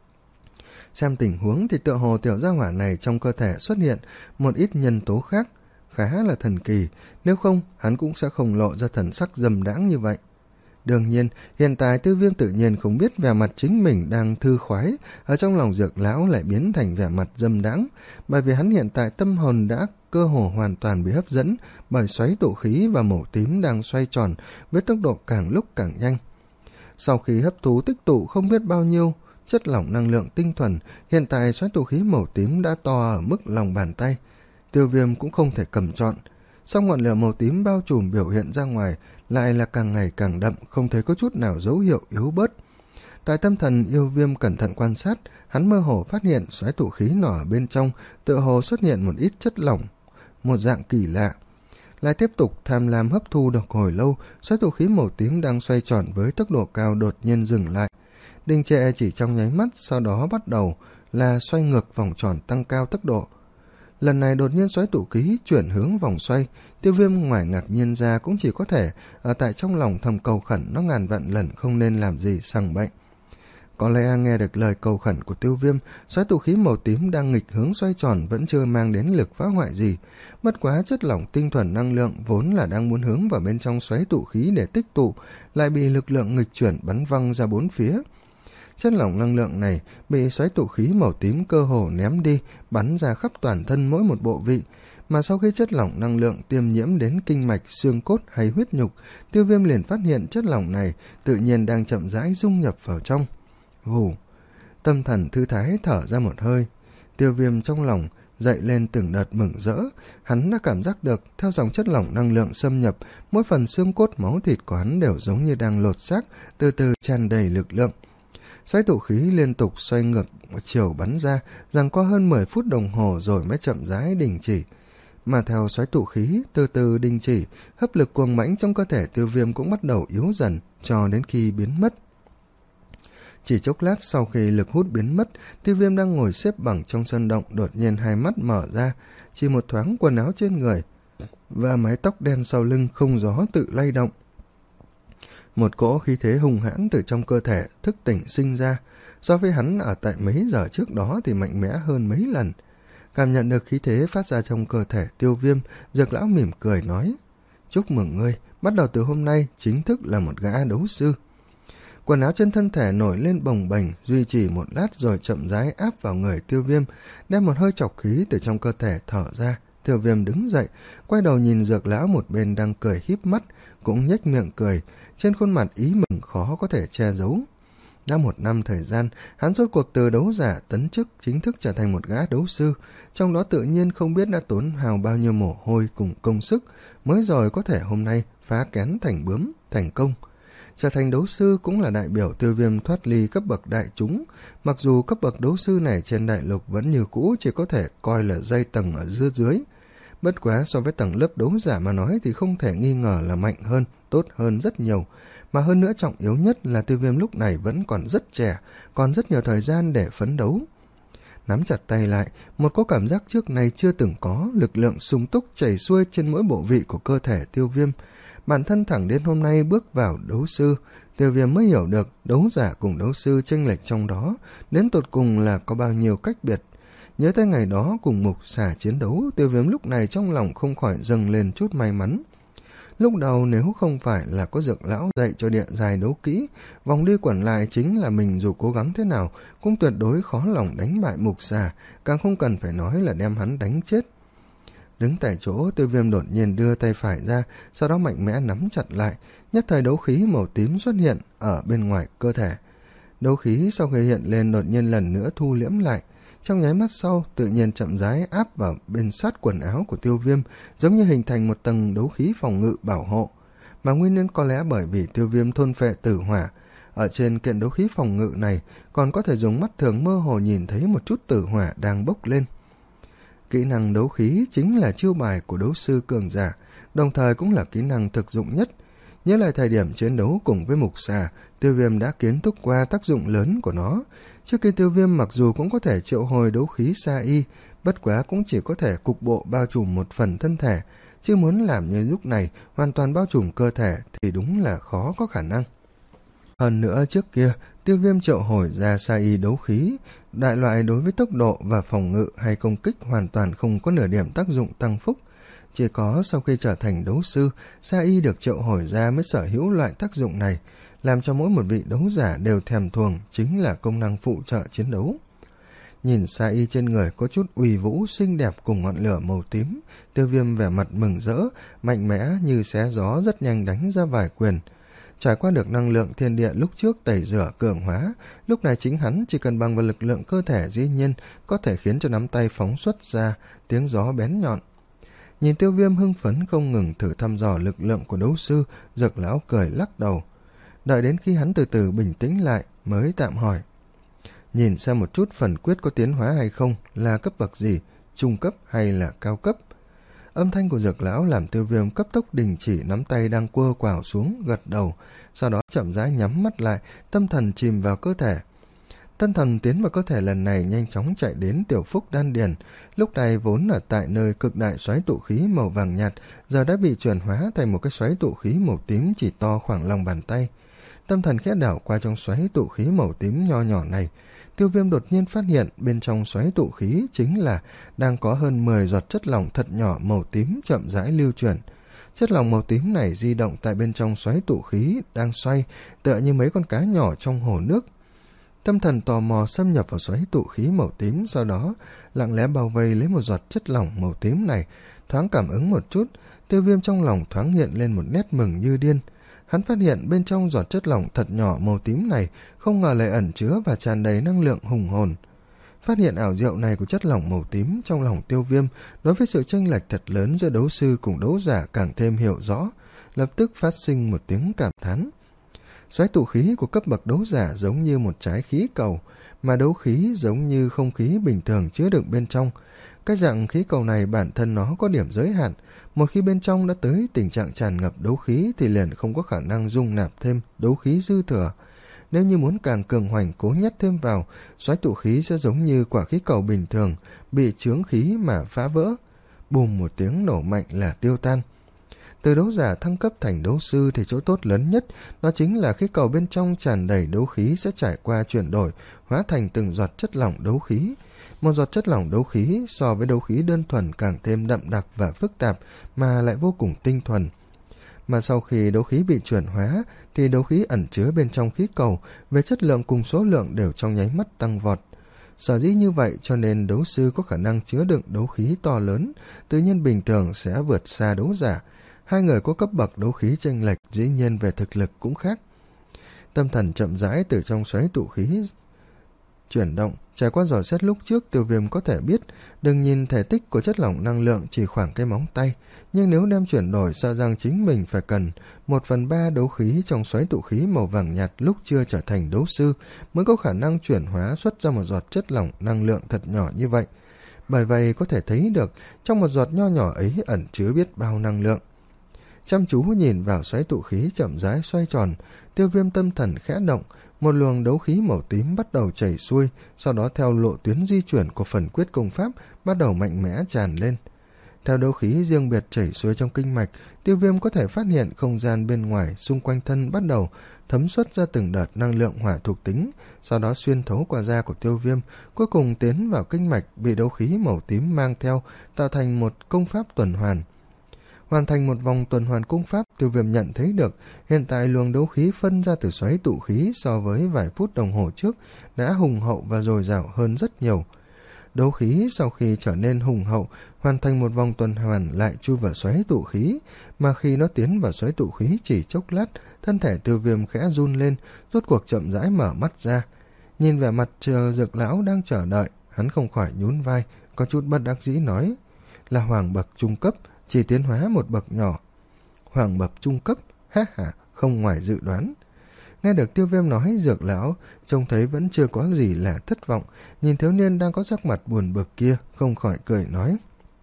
Xem tình huống thì tựa hồ tiểu gia hỏa này trong cơ thể xuất hiện một ít nhân tố khác, khá là thần kỳ, nếu không hắn cũng sẽ không lộ ra thần sắc dâm đãng như vậy. Đương nhiên, hiện tại Tiêu Viêm tự nhiên không biết vẻ mặt chính mình đang thư khoái, ở trong lòng Dược lão lại biến thành vẻ mặt dâm đãng, bởi vì hắn hiện tại tâm hồn đã cơ hồ hoàn toàn bị hấp dẫn bởi xoáy tụ khí và màu tím đang xoay tròn với tốc độ càng lúc càng nhanh. Sau khi hấp thu tích tụ không biết bao nhiêu chất lỏng năng lượng tinh thuần, hiện tại xoáy tụ khí màu tím đã to ở mức lòng bàn tay. Tiêu Viêm cũng không thể cầm trọn, song ngọn lửa màu tím bao trùm biểu hiện ra ngoài lại là càng ngày càng đậm, không thấy có chút nào dấu hiệu yếu bớt. Tại tâm thần Yêu Viêm cẩn thận quan sát, hắn mơ hồ phát hiện xoáy tụ khí nỏ ở bên trong tựa hồ xuất hiện một ít chất lỏng, một dạng kỳ lạ. Lại tiếp tục tham lam hấp thu được hồi lâu, xoáy tụ khí màu tím đang xoay tròn với tốc độ cao đột nhiên dừng lại, đình trệ chỉ trong nháy mắt, sau đó bắt đầu là xoay ngược vòng tròn tăng cao tốc độ. Lần này đột nhiên xoáy tụ khí chuyển hướng vòng xoay, Tiêu Viêm ngoài ngạc nhiên ra cũng chỉ có thể ở tại trong lòng thầm cầu khẩn nó ngàn vạn lần không nên làm gì sằng bệnh. Có lẽ nghe được lời cầu khẩn của Tiêu Viêm, xoáy tụ khí màu tím đang nghịch hướng xoay tròn vẫn chưa mang đến lực phá hoại gì. Bất quá chất lỏng tinh thuần năng lượng vốn là đang muốn hướng vào bên trong xoáy tụ khí để tích tụ, lại bị lực lượng nghịch chuyển bắn văng ra bốn phía. Chất lỏng năng lượng này bị xoáy tụ khí màu tím cơ hồ ném đi, bắn ra khắp toàn thân mỗi một bộ vị, mà sau khi chất lỏng năng lượng tiêm nhiễm đến kinh mạch, xương cốt hay huyết nhục, Tiêu Viêm liền phát hiện chất lỏng này tự nhiên đang chậm rãi dung nhập vào trong. Hù, tâm thần thư thái thở ra một hơi, Tiêu Viêm trong lòng dậy lên từng đợt mừng rỡ. Hắn đã cảm giác được theo dòng chất lỏng năng lượng xâm nhập, mỗi phần xương cốt máu thịt của hắn đều giống như đang lột xác, từ từ tràn đầy lực lượng. Xoáy tụ khí liên tục xoay ngược chiều bắn ra, rằng qua hơn mười phút đồng hồ rồi mới chậm rãi đình chỉ. Mà theo xoáy tụ khí từ từ đình chỉ, hấp lực cuồng mãnh trong cơ thể Tiêu Viêm cũng bắt đầu yếu dần cho đến khi biến mất. Chỉ chốc lát sau khi lực hút biến mất, Tiêu Viêm đang ngồi xếp bằng trong sân động, đột nhiên hai mắt mở ra, chỉ một thoáng quần áo trên người và mái tóc đen sau lưng không gió tự lay động. Một cỗ khí thế hung hãn từ trong cơ thể thức tỉnh sinh ra, so với hắn ở tại mấy giờ trước đó thì mạnh mẽ hơn mấy lần. Cảm nhận được khí thế phát ra trong cơ thể Tiêu Viêm, Dược lão mỉm cười nói: "Chúc mừng ngươi, bắt đầu từ hôm nay chính thức là một gã đấu sư." Quần áo trên thân thể nổi lên bồng bềnh, duy trì một lát rồi chậm rãi áp vào người Tiêu Viêm, đem một hơi chọc khí từ trong cơ thể thở ra. Tiêu Viêm đứng dậy, quay đầu nhìn Dược lão một bên đang cười híp mắt, cũng nhếch miệng cười, trên khuôn mặt ý mừng khó có thể che giấu. Đã một năm thời gian, hắn rốt cuộc từ đấu giả tấn chức chính thức trở thành một gã đấu sư, trong đó tự nhiên không biết đã tốn hào bao nhiêu mồ hôi cùng công sức, mới rồi có thể hôm nay phá kén thành bướm, thành công. Trở thành đấu sư cũng là đại biểu Tiêu Viêm thoát ly cấp bậc đại chúng, mặc dù cấp bậc đấu sư này trên đại lục vẫn như cũ chỉ có thể coi là dây tầng ở dưới dưới. Bất quá so với tầng lớp đấu giả mà nói thì không thể nghi ngờ là mạnh hơn, tốt hơn rất nhiều, mà hơn nữa trọng yếu nhất là Tiêu Viêm lúc này vẫn còn rất trẻ, còn rất nhiều thời gian để phấn đấu. Nắm chặt tay lại, một có cảm giác trước nay chưa từng có, lực lượng sung túc chảy xuôi trên mỗi bộ vị của cơ thể Tiêu Viêm. Bản thân thẳng đến hôm nay bước vào đấu sư, Tiêu Viêm mới hiểu được đấu giả cùng đấu sư chênh lệch trong đó đến tột cùng là có bao nhiêu cách biệt. Nhớ tới ngày đó cùng Mục Xà chiến đấu, Tiêu Viêm lúc này trong lòng không khỏi dâng lên chút may mắn. Lúc đầu nếu không phải là có Dược lão dạy cho địa dài đấu kỹ, vòng đi quẩn lại chính là mình dù cố gắng thế nào cũng tuyệt đối khó lòng đánh bại Mục Xà, càng không cần phải nói là đem hắn đánh chết. Đứng tại chỗ, Tiêu Viêm đột nhiên đưa tay phải ra, sau đó mạnh mẽ nắm chặt lại, nhất thời đấu khí màu tím xuất hiện ở bên ngoài cơ thể. Đấu khí sau khi hiện lên đột nhiên lần nữa thu liễm lại, trong nháy mắt sau tự nhiên chậm rãi áp vào bên sát quần áo của Tiêu Viêm, giống như hình thành một tầng đấu khí phòng ngự bảo hộ. Mà nguyên nhân có lẽ bởi vì Tiêu Viêm thôn phệ tử hỏa, ở trên kiện đấu khí phòng ngự này còn có thể dùng mắt thường mơ hồ nhìn thấy một chút tử hỏa đang bốc lên. Kỹ năng đấu khí chính là chiêu bài của đấu sư cường giả, đồng thời cũng là kỹ năng thực dụng nhất. Nhớ lại thời điểm chiến đấu cùng với mục xà, Tiêu Viêm đã kiến thức qua tác dụng lớn của nó. Trước khi Tiêu Viêm mặc dù cũng có thể triệu hồi đấu khí sa y, bất quá cũng chỉ có thể cục bộ bao trùm một phần thân thể, chứ muốn làm như lúc này hoàn toàn bao trùm cơ thể thì đúng là khó có khả năng. Hơn nữa trước kia, Tiêu Viêm triệu hồi ra sa y đấu khí, đại loại đối với tốc độ và phòng ngự hay công kích hoàn toàn không có nửa điểm tác dụng tăng phúc. Chỉ có sau khi trở thành đấu sư, sa y được triệu hồi ra mới sở hữu loại tác dụng này, làm cho mỗi một vị đấu giả đều thèm thuồng, chính là công năng phụ trợ chiến đấu. Nhìn sa y trên người có chút uy vũ xinh đẹp cùng ngọn lửa màu tím, Tiêu Viêm vẻ mặt mừng rỡ, mạnh mẽ như xé gió rất nhanh đánh ra vài quyền. Trải qua được năng lượng thiên địa lúc trước tẩy rửa cường hóa, lúc này chính hắn chỉ cần bằng vào lực lượng cơ thể dĩ nhiên có thể khiến cho nắm tay phóng xuất ra tiếng gió bén nhọn. Nhìn Tiêu Viêm hưng phấn không ngừng thử thăm dò lực lượng của đấu sư, Dược lão cười lắc đầu. Đợi đến khi hắn từ từ bình tĩnh lại mới tạm hỏi: nhìn xem một chút phần quyết có tiến hóa hay không, là cấp bậc gì, trung cấp hay là cao cấp? Âm thanh của Dược lão làm Tiêu Viêm cấp tốc đình chỉ nắm tay đang quơ quào xuống, gật đầu, sau đó chậm rãi nhắm mắt lại, tâm thần chìm vào cơ thể. Tâm thần tiến vào cơ thể lần này nhanh chóng chạy đến tiểu phúc đan điền, lúc này vốn ở tại nơi cực đại xoáy tụ khí màu vàng nhạt, giờ đã bị chuyển hóa thành một cái xoáy tụ khí màu tím chỉ to khoảng lòng bàn tay. Tâm thần khẽ đảo qua trong xoáy tụ khí màu tím nho nhỏ này, Tiêu Viêm đột nhiên phát hiện bên trong xoáy tụ khí chính là đang có hơn mười giọt chất lỏng thật nhỏ màu tím chậm rãi lưu chuyển. Chất lỏng màu tím này di động tại bên trong xoáy tụ khí đang xoay, tựa như mấy con cá nhỏ trong hồ nước. Tâm thần tò mò xâm nhập vào xoáy tụ khí màu tím, sau đó lặng lẽ bao vây lấy một giọt chất lỏng màu tím này, thoáng cảm ứng một chút, Tiêu Viêm trong lòng thoáng hiện lên một nét mừng như điên. Hắn phát hiện bên trong giọt chất lỏng thật nhỏ màu tím này không ngờ lại ẩn chứa và tràn đầy năng lượng hùng hồn. Phát hiện ảo diệu này của chất lỏng màu tím trong lòng Tiêu Viêm đối với sự chênh lệch thật lớn giữa đấu sư cùng đấu giả càng thêm hiểu rõ, lập tức phát sinh một tiếng cảm thán. Xoáy tụ khí của cấp bậc đấu giả giống như một trái khí cầu, mà đấu khí giống như không khí bình thường chứa đựng bên trong. Cái dạng khí cầu này bản thân nó có điểm giới hạn, một khi bên trong đã tới tình trạng tràn ngập đấu khí thì liền không có khả năng dung nạp thêm đấu khí dư thừa. Nếu như muốn càng cường hoành cố nhét thêm vào, xoáy tụ khí sẽ giống như quả khí cầu bình thường, bị chướng khí mà phá vỡ. Bùm một tiếng nổ mạnh là tiêu tan. Từ đấu giả thăng cấp thành đấu sư thì chỗ tốt lớn nhất đó chính là khí cầu bên trong tràn đầy đấu khí sẽ trải qua chuyển đổi, hóa thành từng giọt chất lỏng đấu khí. Một giọt chất lỏng đấu khí so với đấu khí đơn thuần càng thêm đậm đặc và phức tạp mà lại vô cùng tinh thuần. Mà sau khi đấu khí bị chuyển hóa thì đấu khí ẩn chứa bên trong khí cầu về chất lượng cùng số lượng đều trong nháy mắt tăng vọt. Sở dĩ như vậy cho nên đấu sư có khả năng chứa đựng đấu khí to lớn, tự nhiên bình thường sẽ vượt xa đấu giả. Hai người có cấp bậc đấu khí chênh lệch dĩ nhiên về thực lực cũng khác. Tâm thần chậm rãi từ trong xoáy tụ khí chuyển động, trải qua dò xét lúc trước Tiêu Viêm có thể biết, đừng nhìn thể tích của chất lỏng năng lượng chỉ khoảng cái móng tay, nhưng nếu đem chuyển đổi sợ rằng chính mình phải cần một phần ba đấu khí trong xoáy tụ khí màu vàng nhạt lúc chưa trở thành đấu sư mới có khả năng chuyển hóa xuất ra một giọt chất lỏng năng lượng thật nhỏ như vậy. Bởi vậy có thể thấy được trong một giọt nho nhỏ ấy ẩn chứa biết bao năng lượng. Chăm chú nhìn vào xoáy tụ khí chậm rãi xoay tròn, Tiêu Viêm tâm thần khẽ động, một luồng đấu khí màu tím bắt đầu chảy xuôi, sau đó theo lộ tuyến di chuyển của phần quyết công pháp bắt đầu mạnh mẽ tràn lên. Theo đấu khí riêng biệt chảy xuôi trong kinh mạch, Tiêu Viêm có thể phát hiện không gian bên ngoài xung quanh thân bắt đầu thấm xuất ra từng đợt năng lượng hỏa thuộc tính, sau đó xuyên thấu qua da của Tiêu Viêm, cuối cùng tiến vào kinh mạch bị đấu khí màu tím mang theo, tạo thành một công pháp tuần hoàn. Hoàn thành một vòng tuần hoàn công pháp, Tiêu Viêm nhận thấy được hiện tại luồng đấu khí phân ra từ xoáy tụ khí so với vài phút đồng hồ trước đã hùng hậu và dồi dào hơn rất nhiều. Đấu khí sau khi trở nên hùng hậu, hoàn thành một vòng tuần hoàn lại chui vào xoáy tụ khí, mà khi nó tiến vào xoáy tụ khí chỉ chốc lát, thân thể Tiêu Viêm khẽ run lên, rốt cuộc chậm rãi mở mắt ra. Nhìn vẻ mặt chờ Dược lão đang chờ đợi, hắn không khỏi nhún vai, có chút bất đắc dĩ nói, là hoàng bậc trung cấp, chỉ tiến hóa một bậc nhỏ. Hoàng bậc trung cấp, ha ha, không ngoài dự đoán. Nghe được Tiêu Viêm nói, Dược lão trông thấy vẫn chưa có gì là thất vọng, nhìn thiếu niên đang có sắc mặt buồn bực kia, không khỏi cười nói,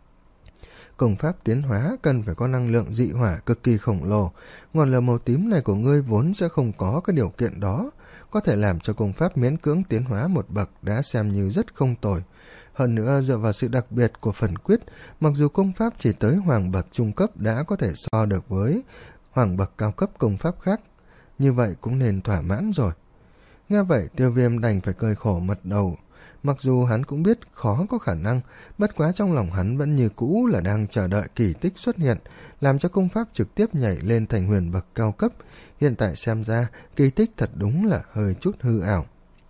công pháp tiến hóa cần phải có năng lượng dị hỏa cực kỳ khổng lồ, ngọn lửa màu tím này của ngươi vốn sẽ không có cái điều kiện đó, có thể làm cho công pháp miễn cưỡng tiến hóa một bậc đã xem như rất không tồi. Hơn nữa, dựa vào sự đặc biệt của phần quyết, mặc dù công pháp chỉ tới hoàng bậc trung cấp đã có thể so được với hoàng bậc cao cấp công pháp khác, như vậy cũng nên thỏa mãn rồi. Nghe vậy, Tiêu Viêm đành phải cười khổ mật đầu. Mặc dù hắn cũng biết khó có khả năng, bất quá trong lòng hắn vẫn như cũ là đang chờ đợi kỳ tích xuất hiện, làm cho công pháp trực tiếp nhảy lên thành huyền bậc cao cấp. Hiện tại xem ra, kỳ tích thật đúng là hơi chút hư ảo.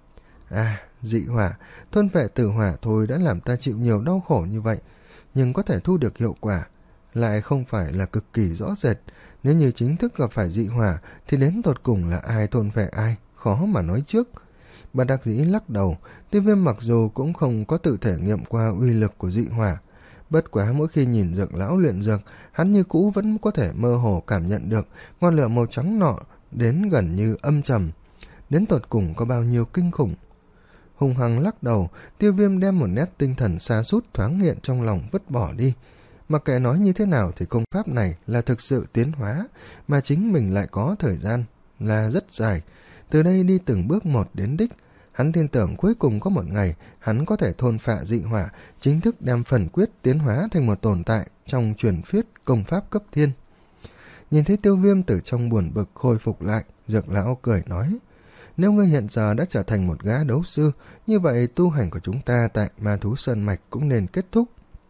À, dị hỏa, thôn vệ tử hỏa thôi đã làm ta chịu nhiều đau khổ như vậy, nhưng có thể thu được hiệu quả, lại không phải là cực kỳ rõ rệt. Nếu như chính thức gặp phải dị hỏa, thì đến tột cùng là ai thôn vệ ai, khó mà nói trước. Bất đắc dĩ lắc đầu, Tiêu Viêm mặc dù cũng không có tự thể nghiệm qua uy lực của dị hỏa, bất quá mỗi khi nhìn Dược lão luyện dược, hắn như cũ vẫn có thể mơ hồ cảm nhận được ngọn lửa màu trắng nọ đến gần như âm trầm, đến tột cùng có bao nhiêu kinh khủng. Hùng hăng lắc đầu, Tiêu Viêm đem một nét tinh thần sa sút thoáng hiện trong lòng vứt bỏ đi. Mặc kệ nói như thế nào thì công pháp này là thực sự tiến hóa, mà chính mình lại có thời gian là rất dài, từ đây đi từng bước một đến đích. Hắn tin tưởng cuối cùng có một ngày hắn có thể thôn phệ dị hỏa, chính thức đem phần quyết tiến hóa thành một tồn tại trong truyền thuyết công pháp cấp thiên. Nhìn thấy Tiêu Viêm từ trong buồn bực khôi phục lại, Dược lão cười nói, nếu ngươi hiện giờ đã trở thành một gã đấu sư, như vậy tu hành của chúng ta tại Ma Thú Sơn Mạch cũng nên kết thúc.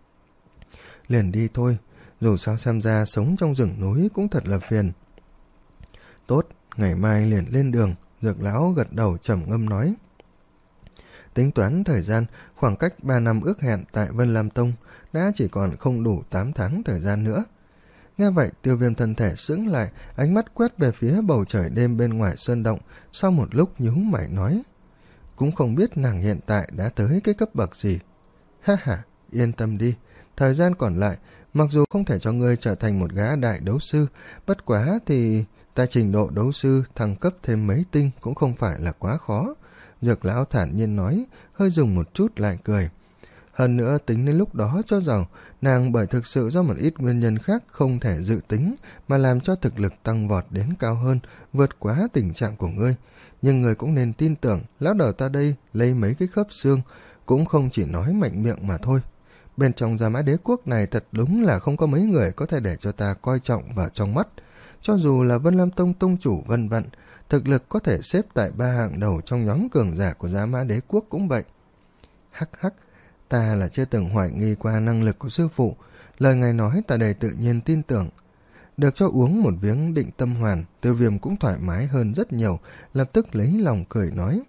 Liền đi thôi, dù sao xem ra sống trong rừng núi cũng thật là phiền. Tốt, ngày mai liền lên đường, Dược lão gật đầu trầm ngâm nói. Tính toán thời gian, khoảng cách ba năm ước hẹn tại Vân Lam Tông đã chỉ còn không đủ tám tháng thời gian nữa. Nghe vậy, Tiêu Viêm thân thể sững lại, ánh mắt quét về phía bầu trời đêm bên ngoài sơn động, sau một lúc nhíu mày nói, cũng không biết nàng hiện tại đã tới cái cấp bậc gì. Ha ha, yên tâm đi, thời gian còn lại, mặc dù không thể cho ngươi trở thành một gã đại đấu sư, bất quá thì tại trình độ đấu sư thăng cấp thêm mấy tinh cũng không phải là quá khó. Dược lão thản nhiên nói, hơi dùng một chút lại cười. Hơn nữa, tính đến lúc đó cho rằng nàng bởi thực sự do một ít nguyên nhân khác không thể dự tính mà làm cho thực lực tăng vọt đến cao hơn, vượt quá tình trạng của ngươi. Nhưng người cũng nên tin tưởng, lão đầu ta đây lấy mấy cái khớp xương cũng không chỉ nói mạnh miệng mà thôi. Bên trong Gia Mã Đế Quốc này thật đúng là không có mấy người có thể để cho ta coi trọng vào trong mắt. Cho dù là Vân Lam Tông tông chủ Vân Vận, thực lực có thể xếp tại ba hạng đầu trong nhóm cường giả của Gia Mã Đế Quốc cũng vậy. Hắc hắc, ta là chưa từng hoài nghi qua năng lực của sư phụ, lời ngài nói ta đầy tự nhiên tin tưởng. Được cho uống một viếng định tâm hoàn, Tiêu Viêm cũng thoải mái hơn rất nhiều, lập tức lấy lòng cười nói.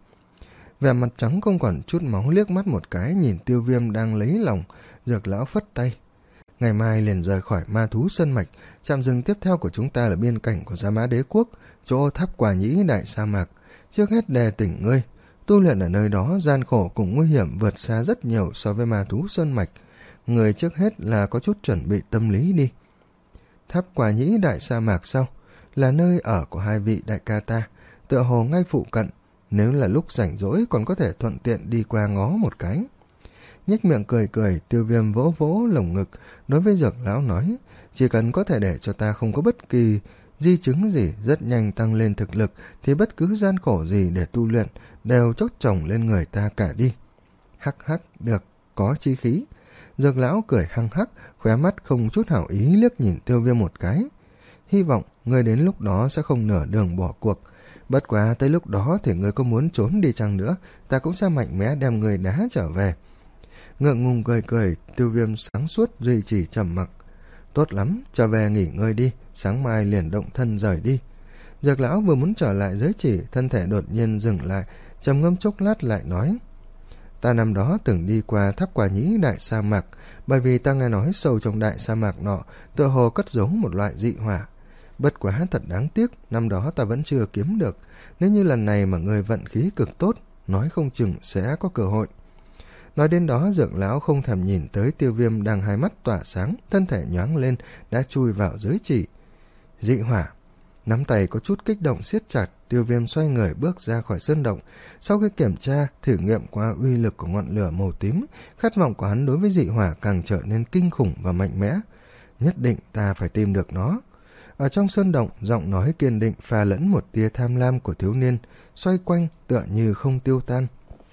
Vẻ mặt trắng không còn chút máu liếc mắt một cái nhìn Tiêu Viêm đang lấy lòng, Dược lão phất tay. Ngày mai liền rời khỏi Ma Thú Sơn Mạch, trạm dừng tiếp theo của chúng ta là biên cảnh của Gia Mã Đế Quốc, chỗ Tháp Quả Nhĩ Đại Sa Mạc. Trước hết đề tỉnh ngươi, tu luyện ở nơi đó gian khổ cùng nguy hiểm vượt xa rất nhiều so với Ma Thú Sơn Mạch. Người trước hết là có chút chuẩn bị tâm lý đi. Tháp Quả Nhĩ Đại Sa Mạc sau là nơi ở của hai vị đại ca ta, tựa hồ ngay phụ cận, nếu là lúc rảnh rỗi còn có thể thuận tiện đi qua ngó một cái. Nhếch miệng cười cười, Tiêu Viêm vỗ vỗ lồng ngực, đối với Dược lão nói, chỉ cần có thể để cho ta không có bất kỳ di chứng gì, rất nhanh tăng lên thực lực, thì bất cứ gian khổ gì để tu luyện đều chốt chồng lên người ta cả đi. Hắc hắc, được, có chi khí. Dược lão cười hăng hắc, khóe mắt không chút hảo ý liếc nhìn Tiêu Viêm một cái. Hy vọng ngươi đến lúc đó sẽ không nửa đường bỏ cuộc. Bất quá tới lúc đó thì ngươi có muốn trốn đi chăng nữa, ta cũng sẽ mạnh mẽ đem ngươi đá trở về. Ngượng ngùng cười cười, Tiêu Viêm sáng suốt duy trì trầm mặc. Tốt lắm, trở về nghỉ ngơi đi, sáng mai liền động thân rời đi. Dược lão vừa muốn trở lại giới chỉ, thân thể đột nhiên dừng lại, trầm ngâm chốc lát lại nói. Ta năm đó từng đi qua Tháp Quả Nhĩ đại sa mạc, bởi vì ta nghe nói sâu trong đại sa mạc nọ tựa hồ cất giấu một loại dị hỏa. Bất quá thật đáng tiếc, năm đó ta vẫn chưa kiếm được. Nếu như lần này mà người vận khí cực tốt, nói không chừng sẽ có cơ hội. Nói đến đó, Dược lão không thèm nhìn tới Tiêu Viêm đang hai mắt tỏa sáng, thân thể nhoáng lên, đã chui vào giới chỉ. Dị hỏa. Nắm tay có chút kích động siết chặt, Tiêu Viêm xoay người bước ra khỏi sơn động. Sau khi kiểm tra, thử nghiệm qua uy lực của ngọn lửa màu tím, khát vọng của hắn đối với dị hỏa càng trở nên kinh khủng và mạnh mẽ. Nhất định ta phải tìm được nó. Ở trong sơn động, giọng nói kiên định pha lẫn một tia tham lam của thiếu niên, xoay quanh tựa như không tiêu tan.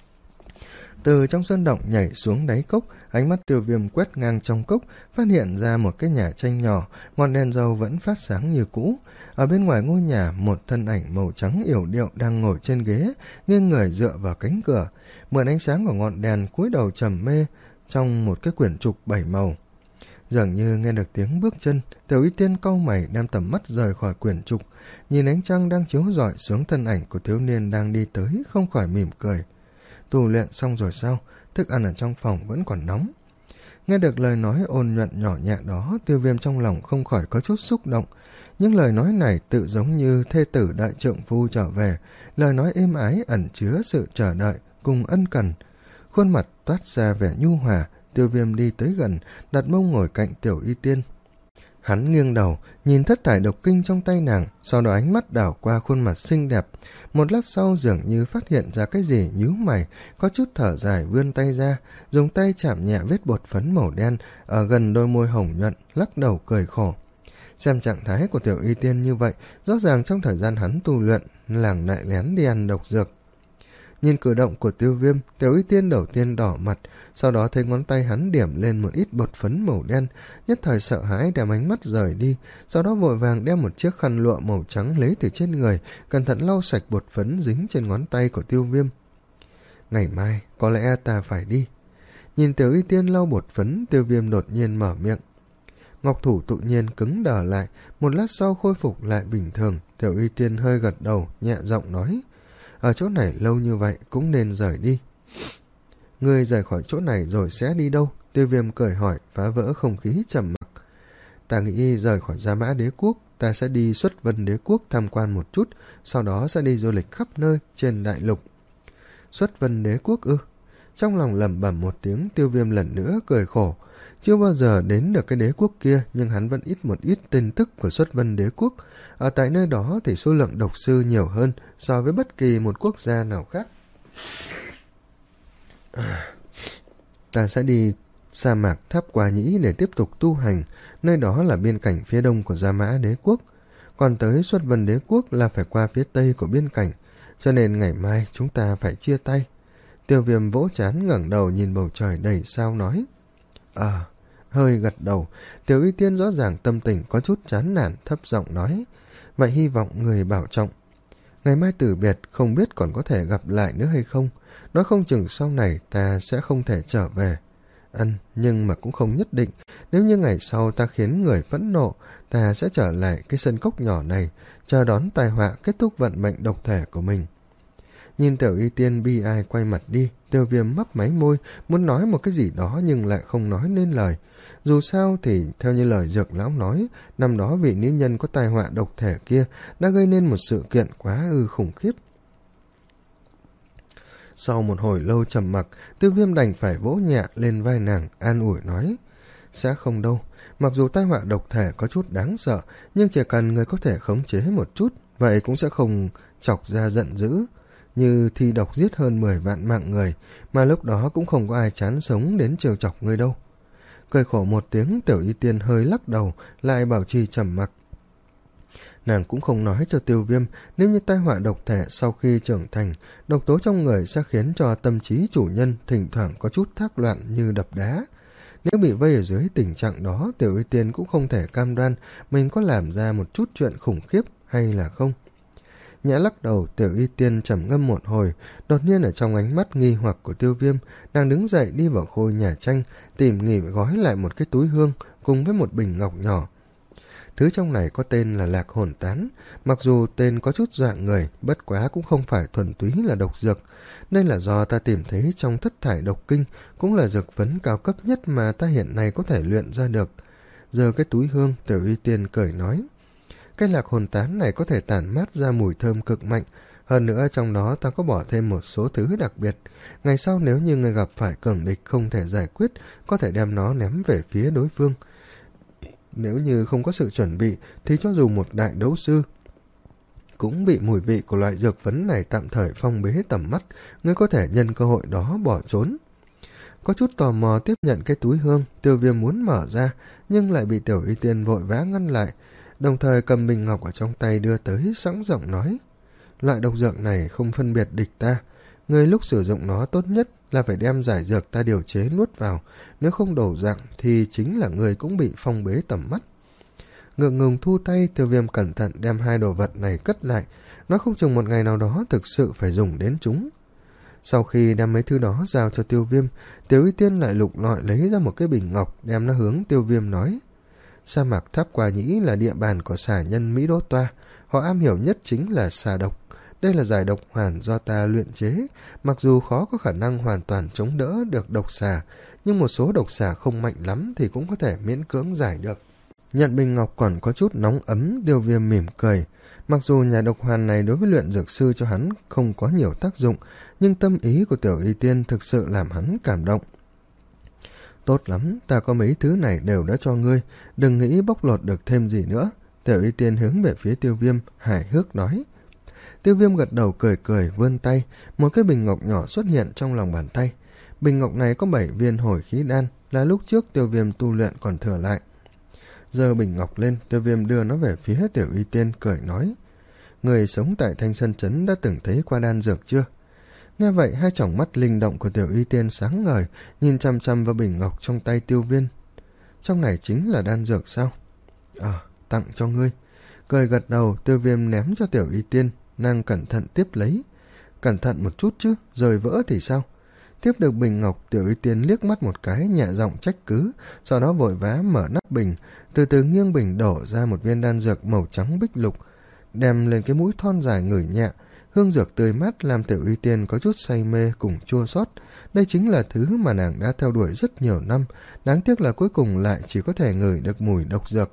Từ trong sơn động nhảy xuống đáy cốc, ánh mắt Tiêu Viêm quét ngang trong cốc, phát hiện ra một cái nhà tranh nhỏ, ngọn đèn dầu vẫn phát sáng như cũ. Ở bên ngoài ngôi nhà, một thân ảnh màu trắng yểu điệu đang ngồi trên ghế, nghiêng người dựa vào cánh cửa, mượn ánh sáng của ngọn đèn cúi đầu trầm mê trong một cái quyển trục bảy màu. Dường như nghe được tiếng bước chân, Tiểu Y Tiên cau mày đem tầm mắt rời khỏi quyển trục, nhìn ánh trăng đang chiếu rọi xuống thân ảnh của thiếu niên đang đi tới, không khỏi mỉm cười. Tu luyện xong rồi sao? Thức ăn ở trong phòng vẫn còn nóng. Nghe được lời nói ôn nhuận nhỏ nhẹ đó, Tiêu Viêm trong lòng không khỏi có chút xúc động. Nhưng lời nói này tự giống như thê tử đợi trượng phu trở về, lời nói êm ái ẩn chứa sự chờ đợi cùng ân cần. Khuôn mặt toát ra vẻ nhu hòa, Tiêu Viêm đi tới gần, đặt mông ngồi cạnh Tiểu Y Tiên. Hắn nghiêng đầu, nhìn thất thải độc kinh trong tay nàng, sau đó ánh mắt đảo qua khuôn mặt xinh đẹp. Một lát sau dường như phát hiện ra cái gì, nhíu mày, có chút thở dài vươn tay ra, dùng tay chạm nhẹ vết bột phấn màu đen ở gần đôi môi hồng nhuận, lắc đầu cười khổ. Xem trạng thái của Tiểu Y Tiên như vậy, rõ ràng trong thời gian hắn tu luyện, làng lại lén đi ăn độc dược. Nhìn cử động của Tiêu Viêm, Tiểu Y Tiên đầu tiên đỏ mặt, sau đó thấy ngón tay hắn điểm lên một ít bột phấn màu đen, nhất thời sợ hãi đem ánh mắt rời đi, sau đó vội vàng đem một chiếc khăn lụa màu trắng lấy từ trên người, cẩn thận lau sạch bột phấn dính trên ngón tay của Tiêu Viêm. Ngày mai, có lẽ ta phải đi. Nhìn Tiểu Y Tiên lau bột phấn, Tiêu Viêm đột nhiên mở miệng. Ngọc thủ tự nhiên cứng đờ lại, một lát sau khôi phục lại bình thường. Tiểu Y Tiên hơi gật đầu, nhẹ giọng nói, ở chỗ này lâu như vậy cũng nên rời đi. Ngươi rời khỏi chỗ này rồi sẽ đi đâu? Tiêu Viêm cười hỏi, phá vỡ không khí trầm mặc. Ta nghĩ rời khỏi Gia Mã Đế Quốc, ta sẽ đi Xuất Vân Đế Quốc tham quan một chút, sau đó sẽ đi du lịch khắp nơi trên đại lục. Xuất Vân Đế Quốc ư? Trong lòng lẩm bẩm một tiếng, Tiêu Viêm lần nữa cười khổ. Chưa bao giờ đến được cái đế quốc kia, nhưng hắn vẫn ít một ít tin tức của Xuất Vân Đế Quốc. Ở tại nơi đó thì số lượng độc sư nhiều hơn so với bất kỳ một quốc gia nào khác. Ta sẽ đi sa mạc Tháp Quả Nhĩ để tiếp tục tu hành, nơi đó là biên cảnh phía đông của Gia Mã Đế Quốc. Còn tới Xuất Vân Đế Quốc là phải qua phía tây của biên cảnh, cho nên ngày mai chúng ta phải chia tay. Tiêu Viêm vỗ trán ngẩng đầu nhìn bầu trời đầy sao nói. À, hơi gật đầu. Tiểu Y Tiên rõ ràng tâm tình có chút chán nản, thấp giọng nói, vậy hy vọng người bảo trọng. Ngày mai từ biệt, không biết còn có thể gặp lại nữa hay không. Nói không chừng sau này ta sẽ không thể trở về. Ân, nhưng mà cũng không nhất định. Nếu như ngày sau ta khiến người phẫn nộ, ta sẽ trở lại cái sân cốc nhỏ này, chờ đón tai họa kết thúc vận mệnh độc thể của mình. Nhìn Tiểu Y Tiên bi ai quay mặt đi, Tiêu Viêm mấp máy môi, muốn nói một cái gì đó nhưng lại không nói nên lời. Dù sao thì, theo như lời Dược lão nói, năm đó vị nữ nhân có tai họa độc thể kia đã gây nên một sự kiện quá ư khủng khiếp. Sau một hồi lâu trầm mặc, Tiêu Viêm đành phải vỗ nhẹ lên vai nàng, an ủi nói, sẽ không đâu, mặc dù tai họa độc thể có chút đáng sợ, nhưng chỉ cần người có thể khống chế một chút, vậy cũng sẽ không chọc ra giận dữ. Như thi độc giết hơn mười vạn mạng người, mà lúc đó cũng không có ai chán sống đến trêu chọc ngươi đâu. Cười khổ một tiếng, Tiểu Y Tiên hơi lắc đầu, lại bảo trì trầm mặc. Nàng cũng không nói cho Tiêu Viêm, nếu như tai họa độc thể sau khi trưởng thành, độc tố trong người sẽ khiến cho tâm trí chủ nhân thỉnh thoảng có chút thác loạn như đập đá. Nếu bị vây ở dưới tình trạng đó, Tiểu Y Tiên cũng không thể cam đoan mình có làm ra một chút chuyện khủng khiếp hay là không. Nhã lắc đầu, Tiểu Y Tiên trầm ngâm một hồi, đột nhiên ở trong ánh mắt nghi hoặc của Tiêu Viêm, nàng đứng dậy đi vào khôi nhà tranh, tỉ mỉ gói lại một cái túi hương cùng với một bình ngọc nhỏ. Thứ trong này có tên là lạc hồn tán, mặc dù tên có chút dọa người, bất quá cũng không phải thuần túy là độc dược. Đây là do ta tìm thấy trong thất thải độc kinh, cũng là dược vấn cao cấp nhất mà ta hiện nay có thể luyện ra được. Giờ cái túi hương, Tiểu Y Tiên cười nói. Cái lạc hồn tán này có thể tản mát ra mùi thơm cực mạnh, hơn nữa trong đó ta có bỏ thêm một số thứ đặc biệt. Ngày sau nếu như người gặp phải cường địch không thể giải quyết, có thể đem nó ném về phía đối phương. Nếu như không có sự chuẩn bị, thì cho dù một đại đấu sư cũng bị mùi vị của loại dược phấn này tạm thời phong bế tầm mắt, ngươi có thể nhân cơ hội đó bỏ trốn. Có chút tò mò tiếp nhận cái túi hương, Tiêu Viêm muốn mở ra, nhưng lại bị Tiểu Y Tiên vội vã ngăn lại, đồng thời cầm bình ngọc ở trong tay đưa tới, sẵn giọng nói. Loại độc dược này không phân biệt địch ta, ngươi lúc sử dụng nó tốt nhất là phải đem giải dược ta điều chế nuốt vào, nếu không đổ dạng thì chính là người cũng bị phong bế tầm mắt. Ngượng ngùng thu tay, Tiêu Viêm cẩn thận đem hai đồ vật này cất lại, nó không chừng một ngày nào đó thực sự phải dùng đến chúng. Sau khi đem mấy thứ đó giao cho Tiêu Viêm, Tiểu Y Tiên lại lục lọi lấy ra một cái bình ngọc, đem nó hướng Tiêu Viêm nói. Sa mạc Tháp Quả Nhĩ là địa bàn của xà nhân Mỹ Đô Toa, họ am hiểu nhất chính là xà độc. Đây là giải độc hoàn do ta luyện chế, mặc dù khó có khả năng hoàn toàn chống đỡ được độc xà, nhưng một số độc xà không mạnh lắm thì cũng có thể miễn cưỡng giải được. Nhận bình ngọc còn có chút nóng ấm, Tiêu Viêm mỉm cười. Mặc dù nhà độc hoàn này đối với luyện dược sư cho hắn không có nhiều tác dụng, nhưng tâm ý của Tiểu Y Tiên thực sự làm hắn cảm động. Tốt lắm, ta có mấy thứ này đều đã cho ngươi, đừng nghĩ bóc lột được thêm gì nữa. Tiểu Y Tiên hướng về phía Tiêu Viêm, hài hước nói. Tiêu Viêm gật đầu cười cười, vươn tay, một cái bình ngọc nhỏ xuất hiện trong lòng bàn tay. Bình ngọc này có bảy viên hồi khí đan, là lúc trước Tiêu Viêm tu luyện còn thừa lại. Giơ bình ngọc lên, Tiêu Viêm đưa nó về phía Tiểu Y Tiên, cười nói. Người sống tại Thanh Sơn Trấn đã từng thấy qua đan dược chưa? Nghe vậy, hai tròng mắt linh động của Tiểu Y Tiên sáng ngời, nhìn chăm chăm vào bình ngọc trong tay Tiêu Viêm. Trong này chính là đan dược sao? À, tặng cho ngươi. Cười gật đầu, Tiêu Viêm ném cho Tiểu Y Tiên, nàng cẩn thận tiếp lấy. Cẩn thận một chút chứ, rời vỡ thì sao? Tiếp được bình ngọc, Tiểu Y Tiên liếc mắt một cái, nhẹ giọng trách cứ, sau đó vội vã mở nắp bình, từ từ nghiêng bình đổ ra một viên đan dược màu trắng bích lục, đem lên cái mũi thon dài ngửi nhẹ. Hương dược tươi mát làm Tiểu Y Tiên có chút say mê cùng chua xót. Đây chính là thứ mà nàng đã theo đuổi rất nhiều năm, đáng tiếc là cuối cùng lại chỉ có thể ngửi được mùi độc dược.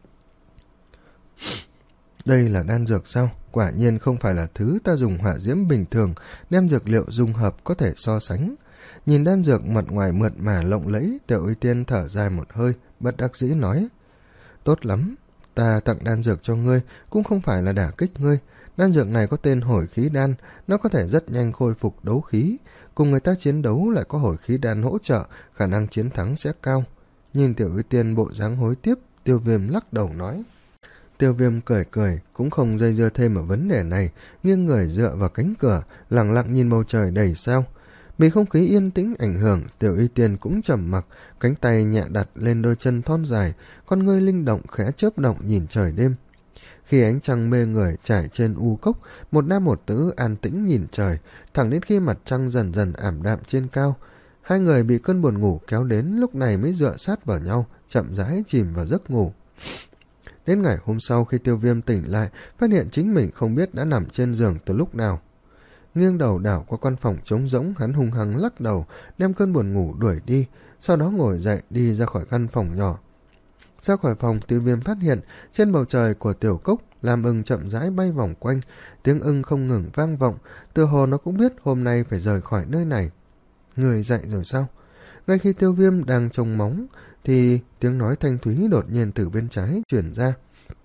Đây là đan dược sao? Quả nhiên không phải là thứ ta dùng hỏa diễm bình thường đem dược liệu dung hợp có thể so sánh. Nhìn đan dược mặt ngoài mượt mà lộng lẫy, Tiểu Y Tiên thở dài một hơi, bất đắc dĩ nói. Tốt lắm, ta tặng đan dược cho ngươi cũng không phải là đả kích ngươi. Đan dược này có tên hồi khí đan, nó có thể rất nhanh khôi phục đấu khí, cùng người ta chiến đấu lại có hồi khí đan hỗ trợ, khả năng chiến thắng sẽ cao. Nhìn Tiểu Y Tiên bộ dáng hối tiếc, Tiêu Viêm lắc đầu nói. Tiêu Viêm cười cười, cũng không dây dưa thêm ở vấn đề này, nghiêng người dựa vào cánh cửa, lặng lặng nhìn bầu trời đầy sao. Bị không khí yên tĩnh ảnh hưởng, Tiểu Y Tiên cũng trầm mặc, cánh tay nhẹ đặt lên đôi chân thon dài, con ngươi linh động khẽ chớp động nhìn trời đêm. Khi ánh trăng mê người trải trên u cốc, một nam một nữ an tĩnh nhìn trời, thẳng đến khi mặt trăng dần dần ảm đạm trên cao. Hai người bị cơn buồn ngủ kéo đến, lúc này mới dựa sát vào nhau, chậm rãi chìm vào giấc ngủ. Đến ngày hôm sau, khi Tiêu Viêm tỉnh lại, phát hiện chính mình không biết đã nằm trên giường từ lúc nào. Nghiêng đầu đảo qua căn phòng trống rỗng, hắn hung hăng lắc đầu, đem cơn buồn ngủ đuổi đi, sau đó ngồi dậy đi ra khỏi căn phòng nhỏ. Ra khỏi phòng, Tiêu Viêm phát hiện trên bầu trời của tiểu cốc, lam ưng chậm rãi bay vòng quanh, tiếng ưng không ngừng vang vọng, tựa hồ nó cũng biết hôm nay phải rời khỏi nơi này. Người dậy rồi sao? Ngay khi Tiêu Viêm đang trông móng, thì tiếng nói thanh thúy đột nhiên từ bên trái chuyển ra.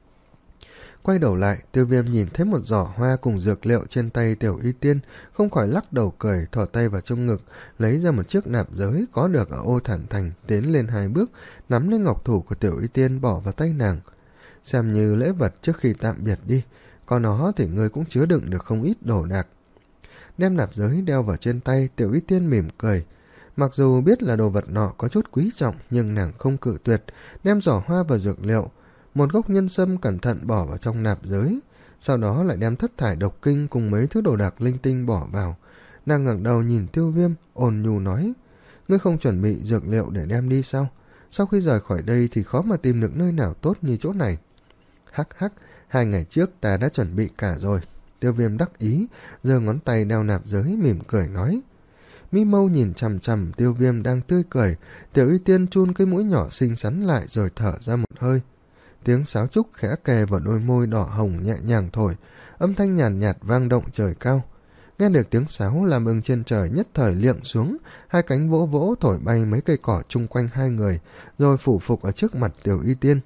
Quay đầu lại, Tiêu Viêm nhìn thấy một giỏ hoa cùng dược liệu trên tay Tiểu Y Tiên, không khỏi lắc đầu cười, thò tay vào trong ngực, lấy ra một chiếc nạp giới có được ở ô Thản Thành, tiến lên hai bước, nắm lấy ngọc thủ của Tiểu Y Tiên bỏ vào tay nàng. Xem như lễ vật trước khi tạm biệt đi, có nó thì ngươi cũng chứa đựng được không ít đồ đạc. Đem nạp giới đeo vào trên tay, Tiểu Y Tiên mỉm cười. Mặc dù biết là đồ vật nọ có chút quý trọng, nhưng nàng không cự tuyệt, đem giỏ hoa và dược liệu, một gốc nhân sâm cẩn thận bỏ vào trong nạp giới, sau đó lại đem thất thải độc kinh cùng mấy thứ đồ đạc linh tinh bỏ vào. Nàng ngẩng đầu nhìn Tiêu Viêm, ôn nhu nói, ngươi không chuẩn bị dược liệu để đem đi sao? Sau khi rời khỏi đây thì khó mà tìm được nơi nào tốt như chỗ này. Hắc hắc, hai ngày trước ta đã chuẩn bị cả rồi. Tiêu Viêm đắc ý, giơ ngón tay đeo nạp giới mỉm cười nói. Mi Mâu nhìn chằm chằm Tiêu Viêm đang tươi cười, Tiểu Y Tiên chun cái mũi nhỏ xinh xắn lại rồi thở ra một hơi. Tiếng sáo trúc khẽ kề vào đôi môi đỏ hồng nhẹ nhàng thổi, âm thanh nhàn nhạt, nhạt vang động trời cao. Nghe được tiếng sáo, Lam Ưng trên trời nhất thời liệng xuống, hai cánh vỗ vỗ thổi bay mấy cây cỏ chung quanh hai người, rồi phủ phục ở trước mặt Tiểu Y Tiên.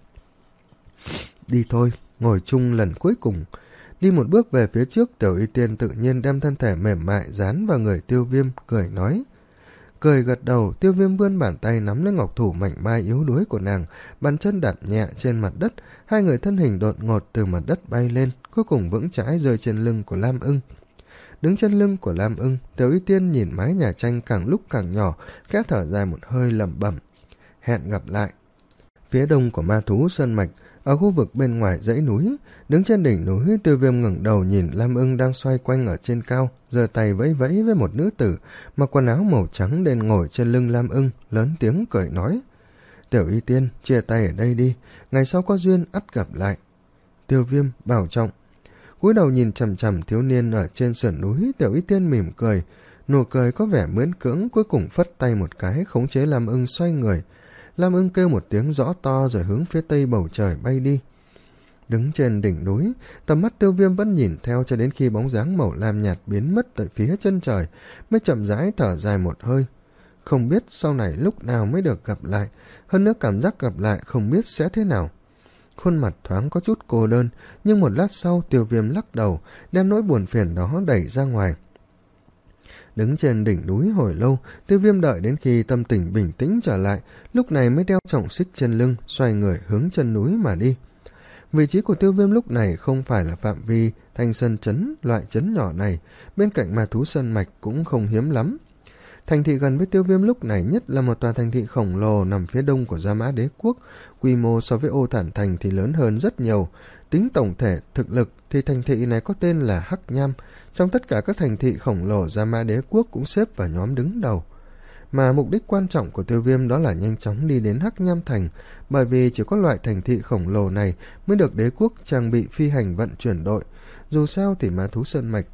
Đi thôi, ngồi chung lần cuối cùng. Đi một bước về phía trước, Tiểu Y Tiên tự nhiên đem thân thể mềm mại dán vào người Tiêu Viêm, cười nói. Cười gật đầu, Tiêu Viêm vươn bàn tay nắm lấy ngọc thủ mảnh mai yếu đuối của nàng, bàn chân đạp nhẹ trên mặt đất, hai người thân hình đột ngột từ mặt đất bay lên, cuối cùng vững chãi rơi trên lưng của Lam Ưng. Đứng trên lưng của Lam Ưng, Tiểu Y Tiên nhìn mái nhà tranh càng lúc càng nhỏ, khẽ thở dài một hơi lẩm bẩm. Hẹn gặp lại. Phía đông của ma thú Sơn Mạch, ở khu vực bên ngoài dãy núi, đứng trên đỉnh núi, Tiêu Viêm ngẩng đầu nhìn Lam Ưng đang xoay quanh ở trên cao, giơ tay vẫy vẫy với một nữ tử mặc quần áo màu trắng đen ngồi trên lưng Lam Ưng, lớn tiếng cười nói. Tiểu Y Tiên, chia tay ở đây đi, ngày sau có duyên ắt gặp lại. Tiêu Viêm bảo trọng. Cúi đầu nhìn chằm chằm thiếu niên ở trên sườn núi, Tiểu Y Tiên mỉm cười, nụ cười có vẻ miễn cưỡng, cuối cùng phất tay một cái khống chế Lam Ưng xoay người. Lam Ưng kêu một tiếng rõ to rồi hướng phía tây bầu trời bay đi. Đứng trên đỉnh núi, tầm mắt Tiêu Viêm vẫn nhìn theo cho đến khi bóng dáng màu lam nhạt biến mất tại phía chân trời, mới chậm rãi thở dài một hơi. Không biết sau này lúc nào mới được gặp lại, hơn nữa cảm giác gặp lại không biết sẽ thế nào. Khuôn mặt thoáng có chút cô đơn, nhưng một lát sau Tiêu Viêm lắc đầu, đem nỗi buồn phiền đó đẩy ra ngoài. Đứng trên đỉnh núi hồi lâu, Tiêu Viêm đợi đến khi tâm tình bình tĩnh trở lại, lúc này mới đeo trọng xích trên lưng, xoay người hướng chân núi mà đi. Vị trí của Tiêu Viêm lúc này không phải là phạm vi Thanh Sơn Trấn, loại trấn nhỏ này, bên cạnh ma thú Sơn Mạch cũng không hiếm lắm. Thành thị gần với Tiêu Viêm lúc này nhất là một tòa thành thị khổng lồ nằm phía đông của Gia Mã Đế Quốc, quy mô so với Ô Thản Thành thì lớn hơn rất nhiều. Tính tổng thể thực lực thì thành thị này có tên là Hắc Nham, trong tất cả các thành thị khổng lồ Gia Mã Đế Quốc cũng xếp vào nhóm đứng đầu. Mà mục đích quan trọng của Tiêu Viêm đó là nhanh chóng đi đến Hắc Nham Thành, bởi vì chỉ có loại thành thị khổng lồ này mới được đế quốc trang bị phi hành vận chuyển đội. Dù sao thì ma thú Sơn Mạch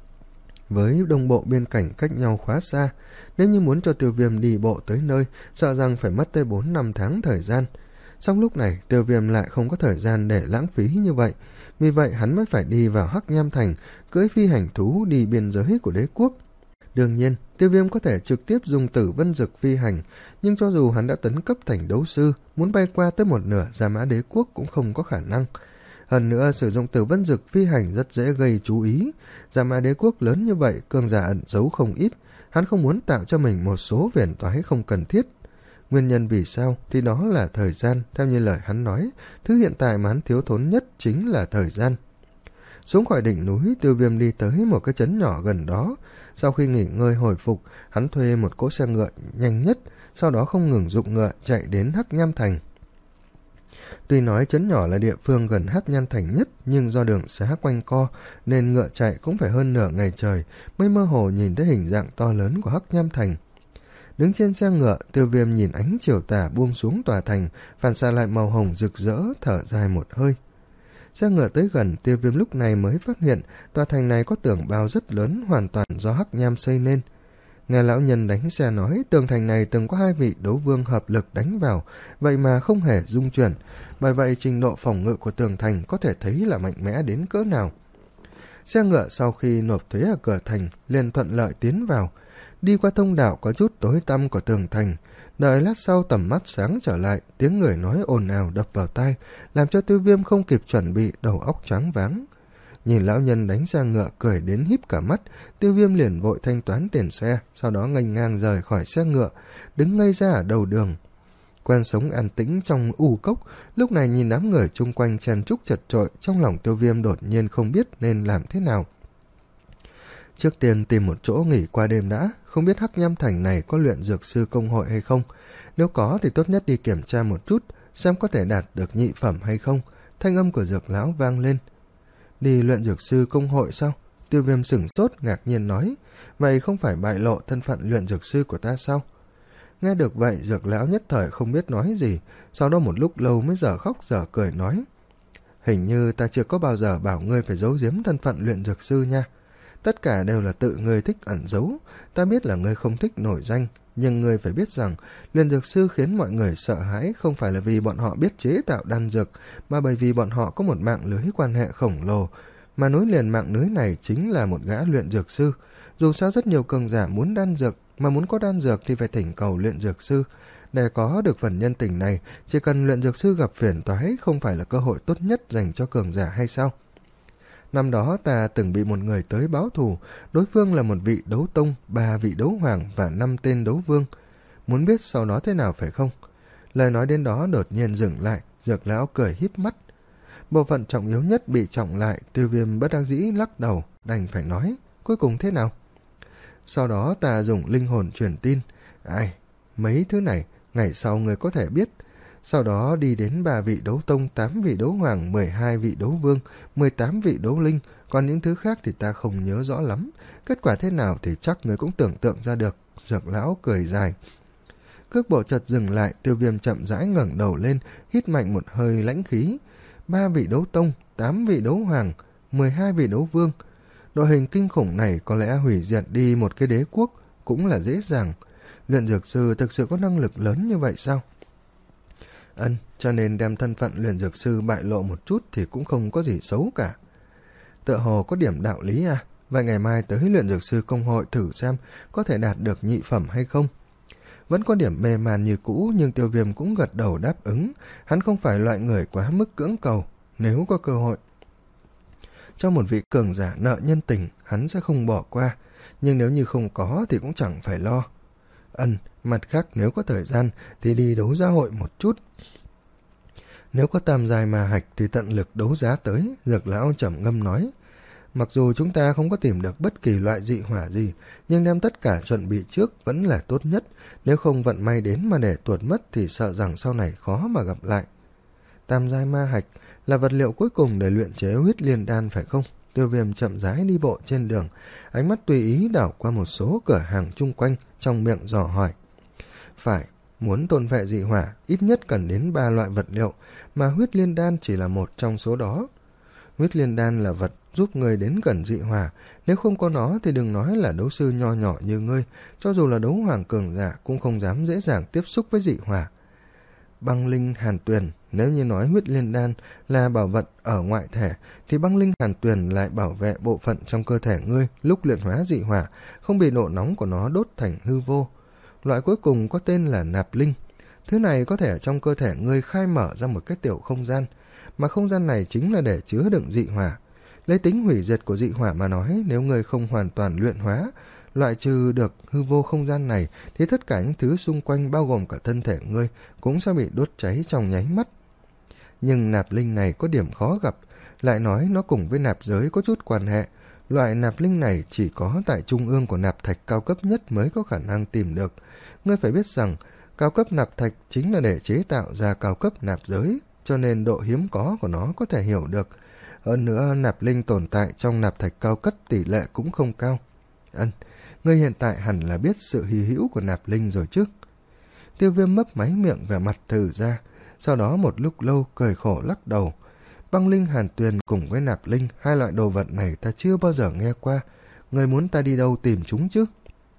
với đông bộ biên cảnh cách nhau khá xa, nếu như muốn cho Tiêu Viêm đi bộ tới nơi, sợ rằng phải mất tới bốn năm tháng thời gian. Song lúc này Tiêu Viêm lại không có thời gian để lãng phí như vậy, vì vậy hắn mới phải đi vào Hắc Nham Thành, cưỡi phi hành thú đi biên giới của đế quốc. Đương nhiên, Tiêu Viêm có thể trực tiếp dùng Tử Vân Dực phi hành, nhưng cho dù hắn đã tấn cấp thành đấu sư, muốn bay qua tới một nửa Gia Mã Đế Quốc cũng không có khả năng. Hơn nữa, sử dụng Tử Vân Dực phi hành rất dễ gây chú ý. Gia Mã Đế Quốc lớn như vậy, cường giả ẩn giấu không ít, hắn không muốn tạo cho mình một số phiền toái không cần thiết. Nguyên nhân vì sao thì đó là thời gian, theo như lời hắn nói, thứ hiện tại mà hắn thiếu thốn nhất chính là thời gian. Xuống khỏi đỉnh núi, Tiêu Viêm đi tới một cái trấn nhỏ gần đó. Sau khi nghỉ ngơi hồi phục, hắn thuê một cỗ xe ngựa nhanh nhất, sau đó không ngừng dụng ngựa chạy đến Hắc Nham Thành. Tuy nói trấn nhỏ là địa phương gần Hắc Nham Thành nhất, nhưng do đường xá quanh co nên ngựa chạy cũng phải hơn nửa ngày trời mới mơ hồ nhìn thấy hình dạng to lớn của Hắc Nham Thành. Đứng trên xe ngựa, Tiêu Viêm nhìn ánh chiều tà buông xuống tòa thành, phản xạ lại màu hồng rực rỡ, thở dài một hơi. Xe ngựa tới gần, Tiêu Viêm lúc này mới phát hiện tòa thành này có tường bao rất lớn, hoàn toàn do Hắc Nham xây nên. Nghe lão nhân đánh xe nói, tường thành này từng có hai vị đấu vương hợp lực đánh vào, vậy mà không hề rung chuyển. Bởi vậy trình độ phòng ngự của tường thành có thể thấy là mạnh mẽ đến cỡ nào. Xe ngựa sau khi nộp thuế ở cửa thành liền thuận lợi tiến vào, đi qua thông đạo có chút tối tăm của tường thành. Đợi lát sau tầm mắt sáng trở lại, tiếng người nói ồn ào đập vào tai, làm cho Tiêu Viêm không kịp chuẩn bị, đầu óc choáng váng. Nhìn lão nhân đánh xe ngựa cười đến híp cả mắt, Tiêu Viêm liền vội thanh toán tiền xe, sau đó nghênh ngang rời khỏi xe ngựa, đứng ngây ra ở đầu đường. Quen sống an tĩnh trong u cốc, lúc này nhìn đám người chung quanh chen chúc chật chội, trong lòng Tiêu Viêm đột nhiên không biết nên làm thế nào. Trước tiên tìm một chỗ nghỉ qua đêm đã, không biết Hắc Nham Thành này có luyện dược sư công hội hay không. Nếu có thì tốt nhất đi kiểm tra một chút, xem có thể đạt được nhị phẩm hay không. Thanh âm của dược lão vang lên. Đi luyện dược sư công hội sao? Tiêu Viêm sửng sốt ngạc nhiên nói. Vậy không phải bại lộ thân phận luyện dược sư của ta sao? Nghe được vậy, dược lão nhất thời không biết nói gì, sau đó một lúc lâu mới dở khóc dở cười nói. Hình như ta chưa có bao giờ bảo ngươi phải giấu giếm thân phận luyện dược sư nha. Tất cả đều là tự ngươi thích ẩn giấu. Ta biết là ngươi không thích nổi danh, nhưng ngươi phải biết rằng luyện dược sư khiến mọi người sợ hãi không phải là vì bọn họ biết chế tạo đan dược, mà bởi vì bọn họ có một mạng lưới quan hệ khổng lồ, mà nối liền mạng lưới này chính là một gã luyện dược sư. Dù sao rất nhiều cường giả muốn đan dược, mà muốn có đan dược thì phải thỉnh cầu luyện dược sư. Để có được phần nhân tình này, chỉ cần luyện dược sư gặp phiền toái không phải là cơ hội tốt nhất dành cho cường giả hay sao? Năm đó ta từng bị một người tới báo thù, đối phương là một vị đấu tông, ba vị đấu hoàng và năm tên đấu vương. Muốn biết sau đó thế nào phải không? Lời nói đến đó đột nhiên dừng lại, Dược lão cười híp mắt. Bộ phận trọng yếu nhất bị trọng lại, Tiêu Viêm bất đắc dĩ lắc đầu, đành phải nói, cuối cùng thế nào? Sau đó ta dùng linh hồn truyền tin. Ai, mấy thứ này, ngày sau người có thể biết. Sau đó đi đến ba vị đấu tông, tám vị đấu hoàng, mười hai vị đấu vương, mười tám vị đấu linh, còn những thứ khác thì ta không nhớ rõ lắm. Kết quả thế nào thì chắc người cũng tưởng tượng ra được. Dược lão cười dài. Cước bộ chợt dừng lại, Tiêu Viêm chậm rãi ngẩng đầu lên, hít mạnh một hơi lãnh khí. Ba vị đấu tông, tám vị đấu hoàng, mười hai vị đấu vương. Đội hình kinh khủng này có lẽ hủy diệt đi một cái đế quốc cũng là dễ dàng. Luyện dược sư thực sự có năng lực lớn như vậy sao? Ân, cho nên đem thân phận luyện dược sư bại lộ một chút thì cũng không có gì xấu cả. Tựa hồ có điểm đạo lý à? Vậy ngày mai tới luyện dược sư công hội thử xem có thể đạt được nhị phẩm hay không? Vẫn có điểm mê man như cũ, nhưng Tiêu Viêm cũng gật đầu đáp ứng. Hắn không phải loại người quá mức cưỡng cầu. Nếu có cơ hội cho một vị cường giả nợ nhân tình, hắn sẽ không bỏ qua. Nhưng nếu như không có thì cũng chẳng phải lo. Ân, mặt khác nếu có thời gian thì đi đấu giá hội một chút. Nếu có tam giai ma hạch thì tận lực đấu giá tới, Dược lão trầm ngâm nói. Mặc dù chúng ta không có tìm được bất kỳ loại dị hỏa gì, nhưng đem tất cả chuẩn bị trước vẫn là tốt nhất. Nếu không vận may đến mà để tuột mất thì sợ rằng sau này khó mà gặp lại. Tam giai ma hạch là vật liệu cuối cùng để luyện chế huyết liên đan phải không? Tiêu Viêm chậm rãi đi bộ trên đường, ánh mắt tùy ý đảo qua một số cửa hàng chung quanh, trong miệng dò hỏi. Phải, muốn tôn vệ dị hỏa ít nhất cần đến ba loại vật liệu, mà huyết liên đan chỉ là một trong số đó. Huyết liên đan là vật giúp người đến gần dị hỏa, nếu không có nó thì đừng nói là đấu sư nho nhỏ như ngươi, cho dù là đấu hoàng cường giả cũng không dám dễ dàng tiếp xúc với dị hỏa. Băng linh hàn tuyền, nếu như nói huyết liên đan là bảo vật ở ngoại thể, thì băng linh hàn tuyền lại bảo vệ bộ phận trong cơ thể ngươi lúc luyện hóa dị hỏa, không bị độ nóng của nó đốt thành hư vô. Loại cuối cùng có tên là nạp linh. Thứ này có thể ở trong cơ thể ngươi khai mở ra một cái tiểu không gian, mà không gian này chính là để chứa đựng dị hỏa. Lấy tính hủy diệt của dị hỏa mà nói, nếu ngươi không hoàn toàn luyện hóa, loại trừ được hư vô không gian này, thì tất cả những thứ xung quanh bao gồm cả thân thể ngươi cũng sẽ bị đốt cháy trong nháy mắt. Nhưng nạp linh này có điểm khó gặp, lại nói nó cùng với nạp giới có chút quan hệ. Loại nạp linh này chỉ có tại trung ương của nạp thạch cao cấp nhất mới có khả năng tìm được. Ngươi phải biết rằng, cao cấp nạp thạch chính là để chế tạo ra cao cấp nạp giới, cho nên độ hiếm có của nó có thể hiểu được. Hơn nữa, nạp linh tồn tại trong nạp thạch cao cấp tỷ lệ cũng không cao. Ân, ngươi hiện tại hẳn là biết sự hy hữu của nạp linh rồi chứ? Tiêu Viêm mấp máy miệng vẻ mặt thử ra, sau đó một lúc lâu cười khổ lắc đầu. Băng linh hàn tuyền cùng với nạp linh, hai loại đồ vật này ta chưa bao giờ nghe qua. Ngươi muốn ta đi đâu tìm chúng chứ?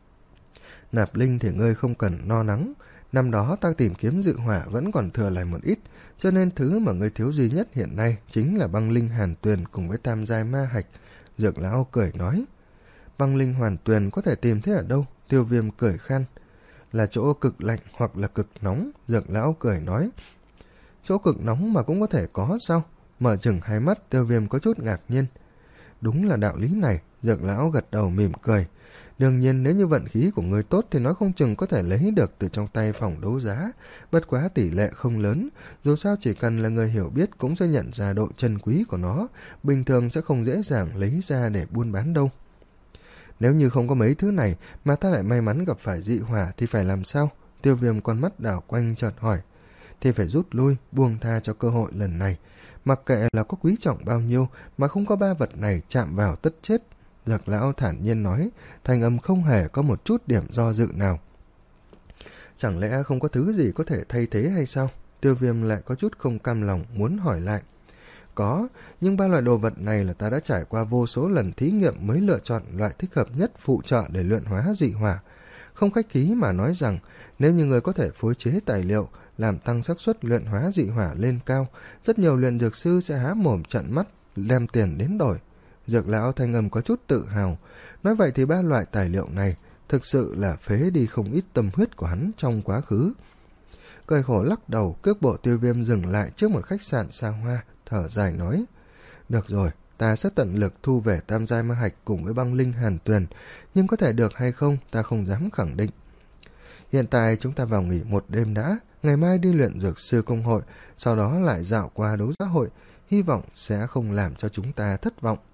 Nạp linh thì ngươi không cần no nắng. Năm đó ta tìm kiếm dự hỏa vẫn còn thừa lại một ít, cho nên thứ mà ngươi thiếu duy nhất hiện nay chính là băng linh hàn tuyền cùng với tam giai ma hạch. Dược lão cười nói. Băng linh hoàn tuyền có thể tìm thấy ở đâu? Tiêu Viêm cười khan. Là chỗ cực lạnh hoặc là cực nóng, Dược lão cười nói. Chỗ cực nóng mà cũng có thể có sao? Mở chừng hai mắt, Tiêu Viêm có chút ngạc nhiên. Đúng là đạo lý này, Dược lão gật đầu mỉm cười. Đương nhiên nếu như vận khí của người tốt thì nói không chừng có thể lấy được từ trong tay phòng đấu giá, bất quá tỷ lệ không lớn, dù sao chỉ cần là người hiểu biết cũng sẽ nhận ra độ chân quý của nó, bình thường sẽ không dễ dàng lấy ra để buôn bán đâu. Nếu như không có mấy thứ này mà ta lại may mắn gặp phải dị hỏa thì phải làm sao? Tiêu Viêm con mắt đảo quanh chợt hỏi. Thì phải rút lui, buông tha cho cơ hội lần này. Mặc kệ là có quý trọng bao nhiêu mà không có ba vật này chạm vào tất chết. Dược lão thản nhiên nói, thanh âm không hề có một chút điểm do dự nào. Chẳng lẽ không có thứ gì có thể thay thế hay sao? Tiêu Viêm lại có chút không cam lòng muốn hỏi lại. có, nhưng ba loại đồ vật này là ta đã trải qua vô số lần thí nghiệm mới lựa chọn loại thích hợp nhất phụ trợ để luyện hóa dị hỏa. Không khách khí mà nói rằng, nếu như người có thể phối chế tài liệu, làm tăng xác suất luyện hóa dị hỏa lên cao, rất nhiều luyện dược sư sẽ há mồm trợn mắt, đem tiền đến đổi. Dược lão thanh âm có chút tự hào. Nói vậy thì ba loại tài liệu này thực sự là phế đi không ít tâm huyết của hắn trong quá khứ. Cười khổ lắc đầu, cước bộ Tiêu Viêm dừng lại trước một khách sạn xa hoa, thở dài nói: được rồi, ta sẽ tận lực thu về tam giai ma hạch cùng với băng linh hàn tuyền, nhưng có thể được hay không ta không dám khẳng định. Hiện tại chúng ta vào nghỉ một đêm đã, ngày mai đi luyện dược sư công hội, sau đó lại dạo qua đấu giá hội, hy vọng sẽ không làm cho chúng ta thất vọng.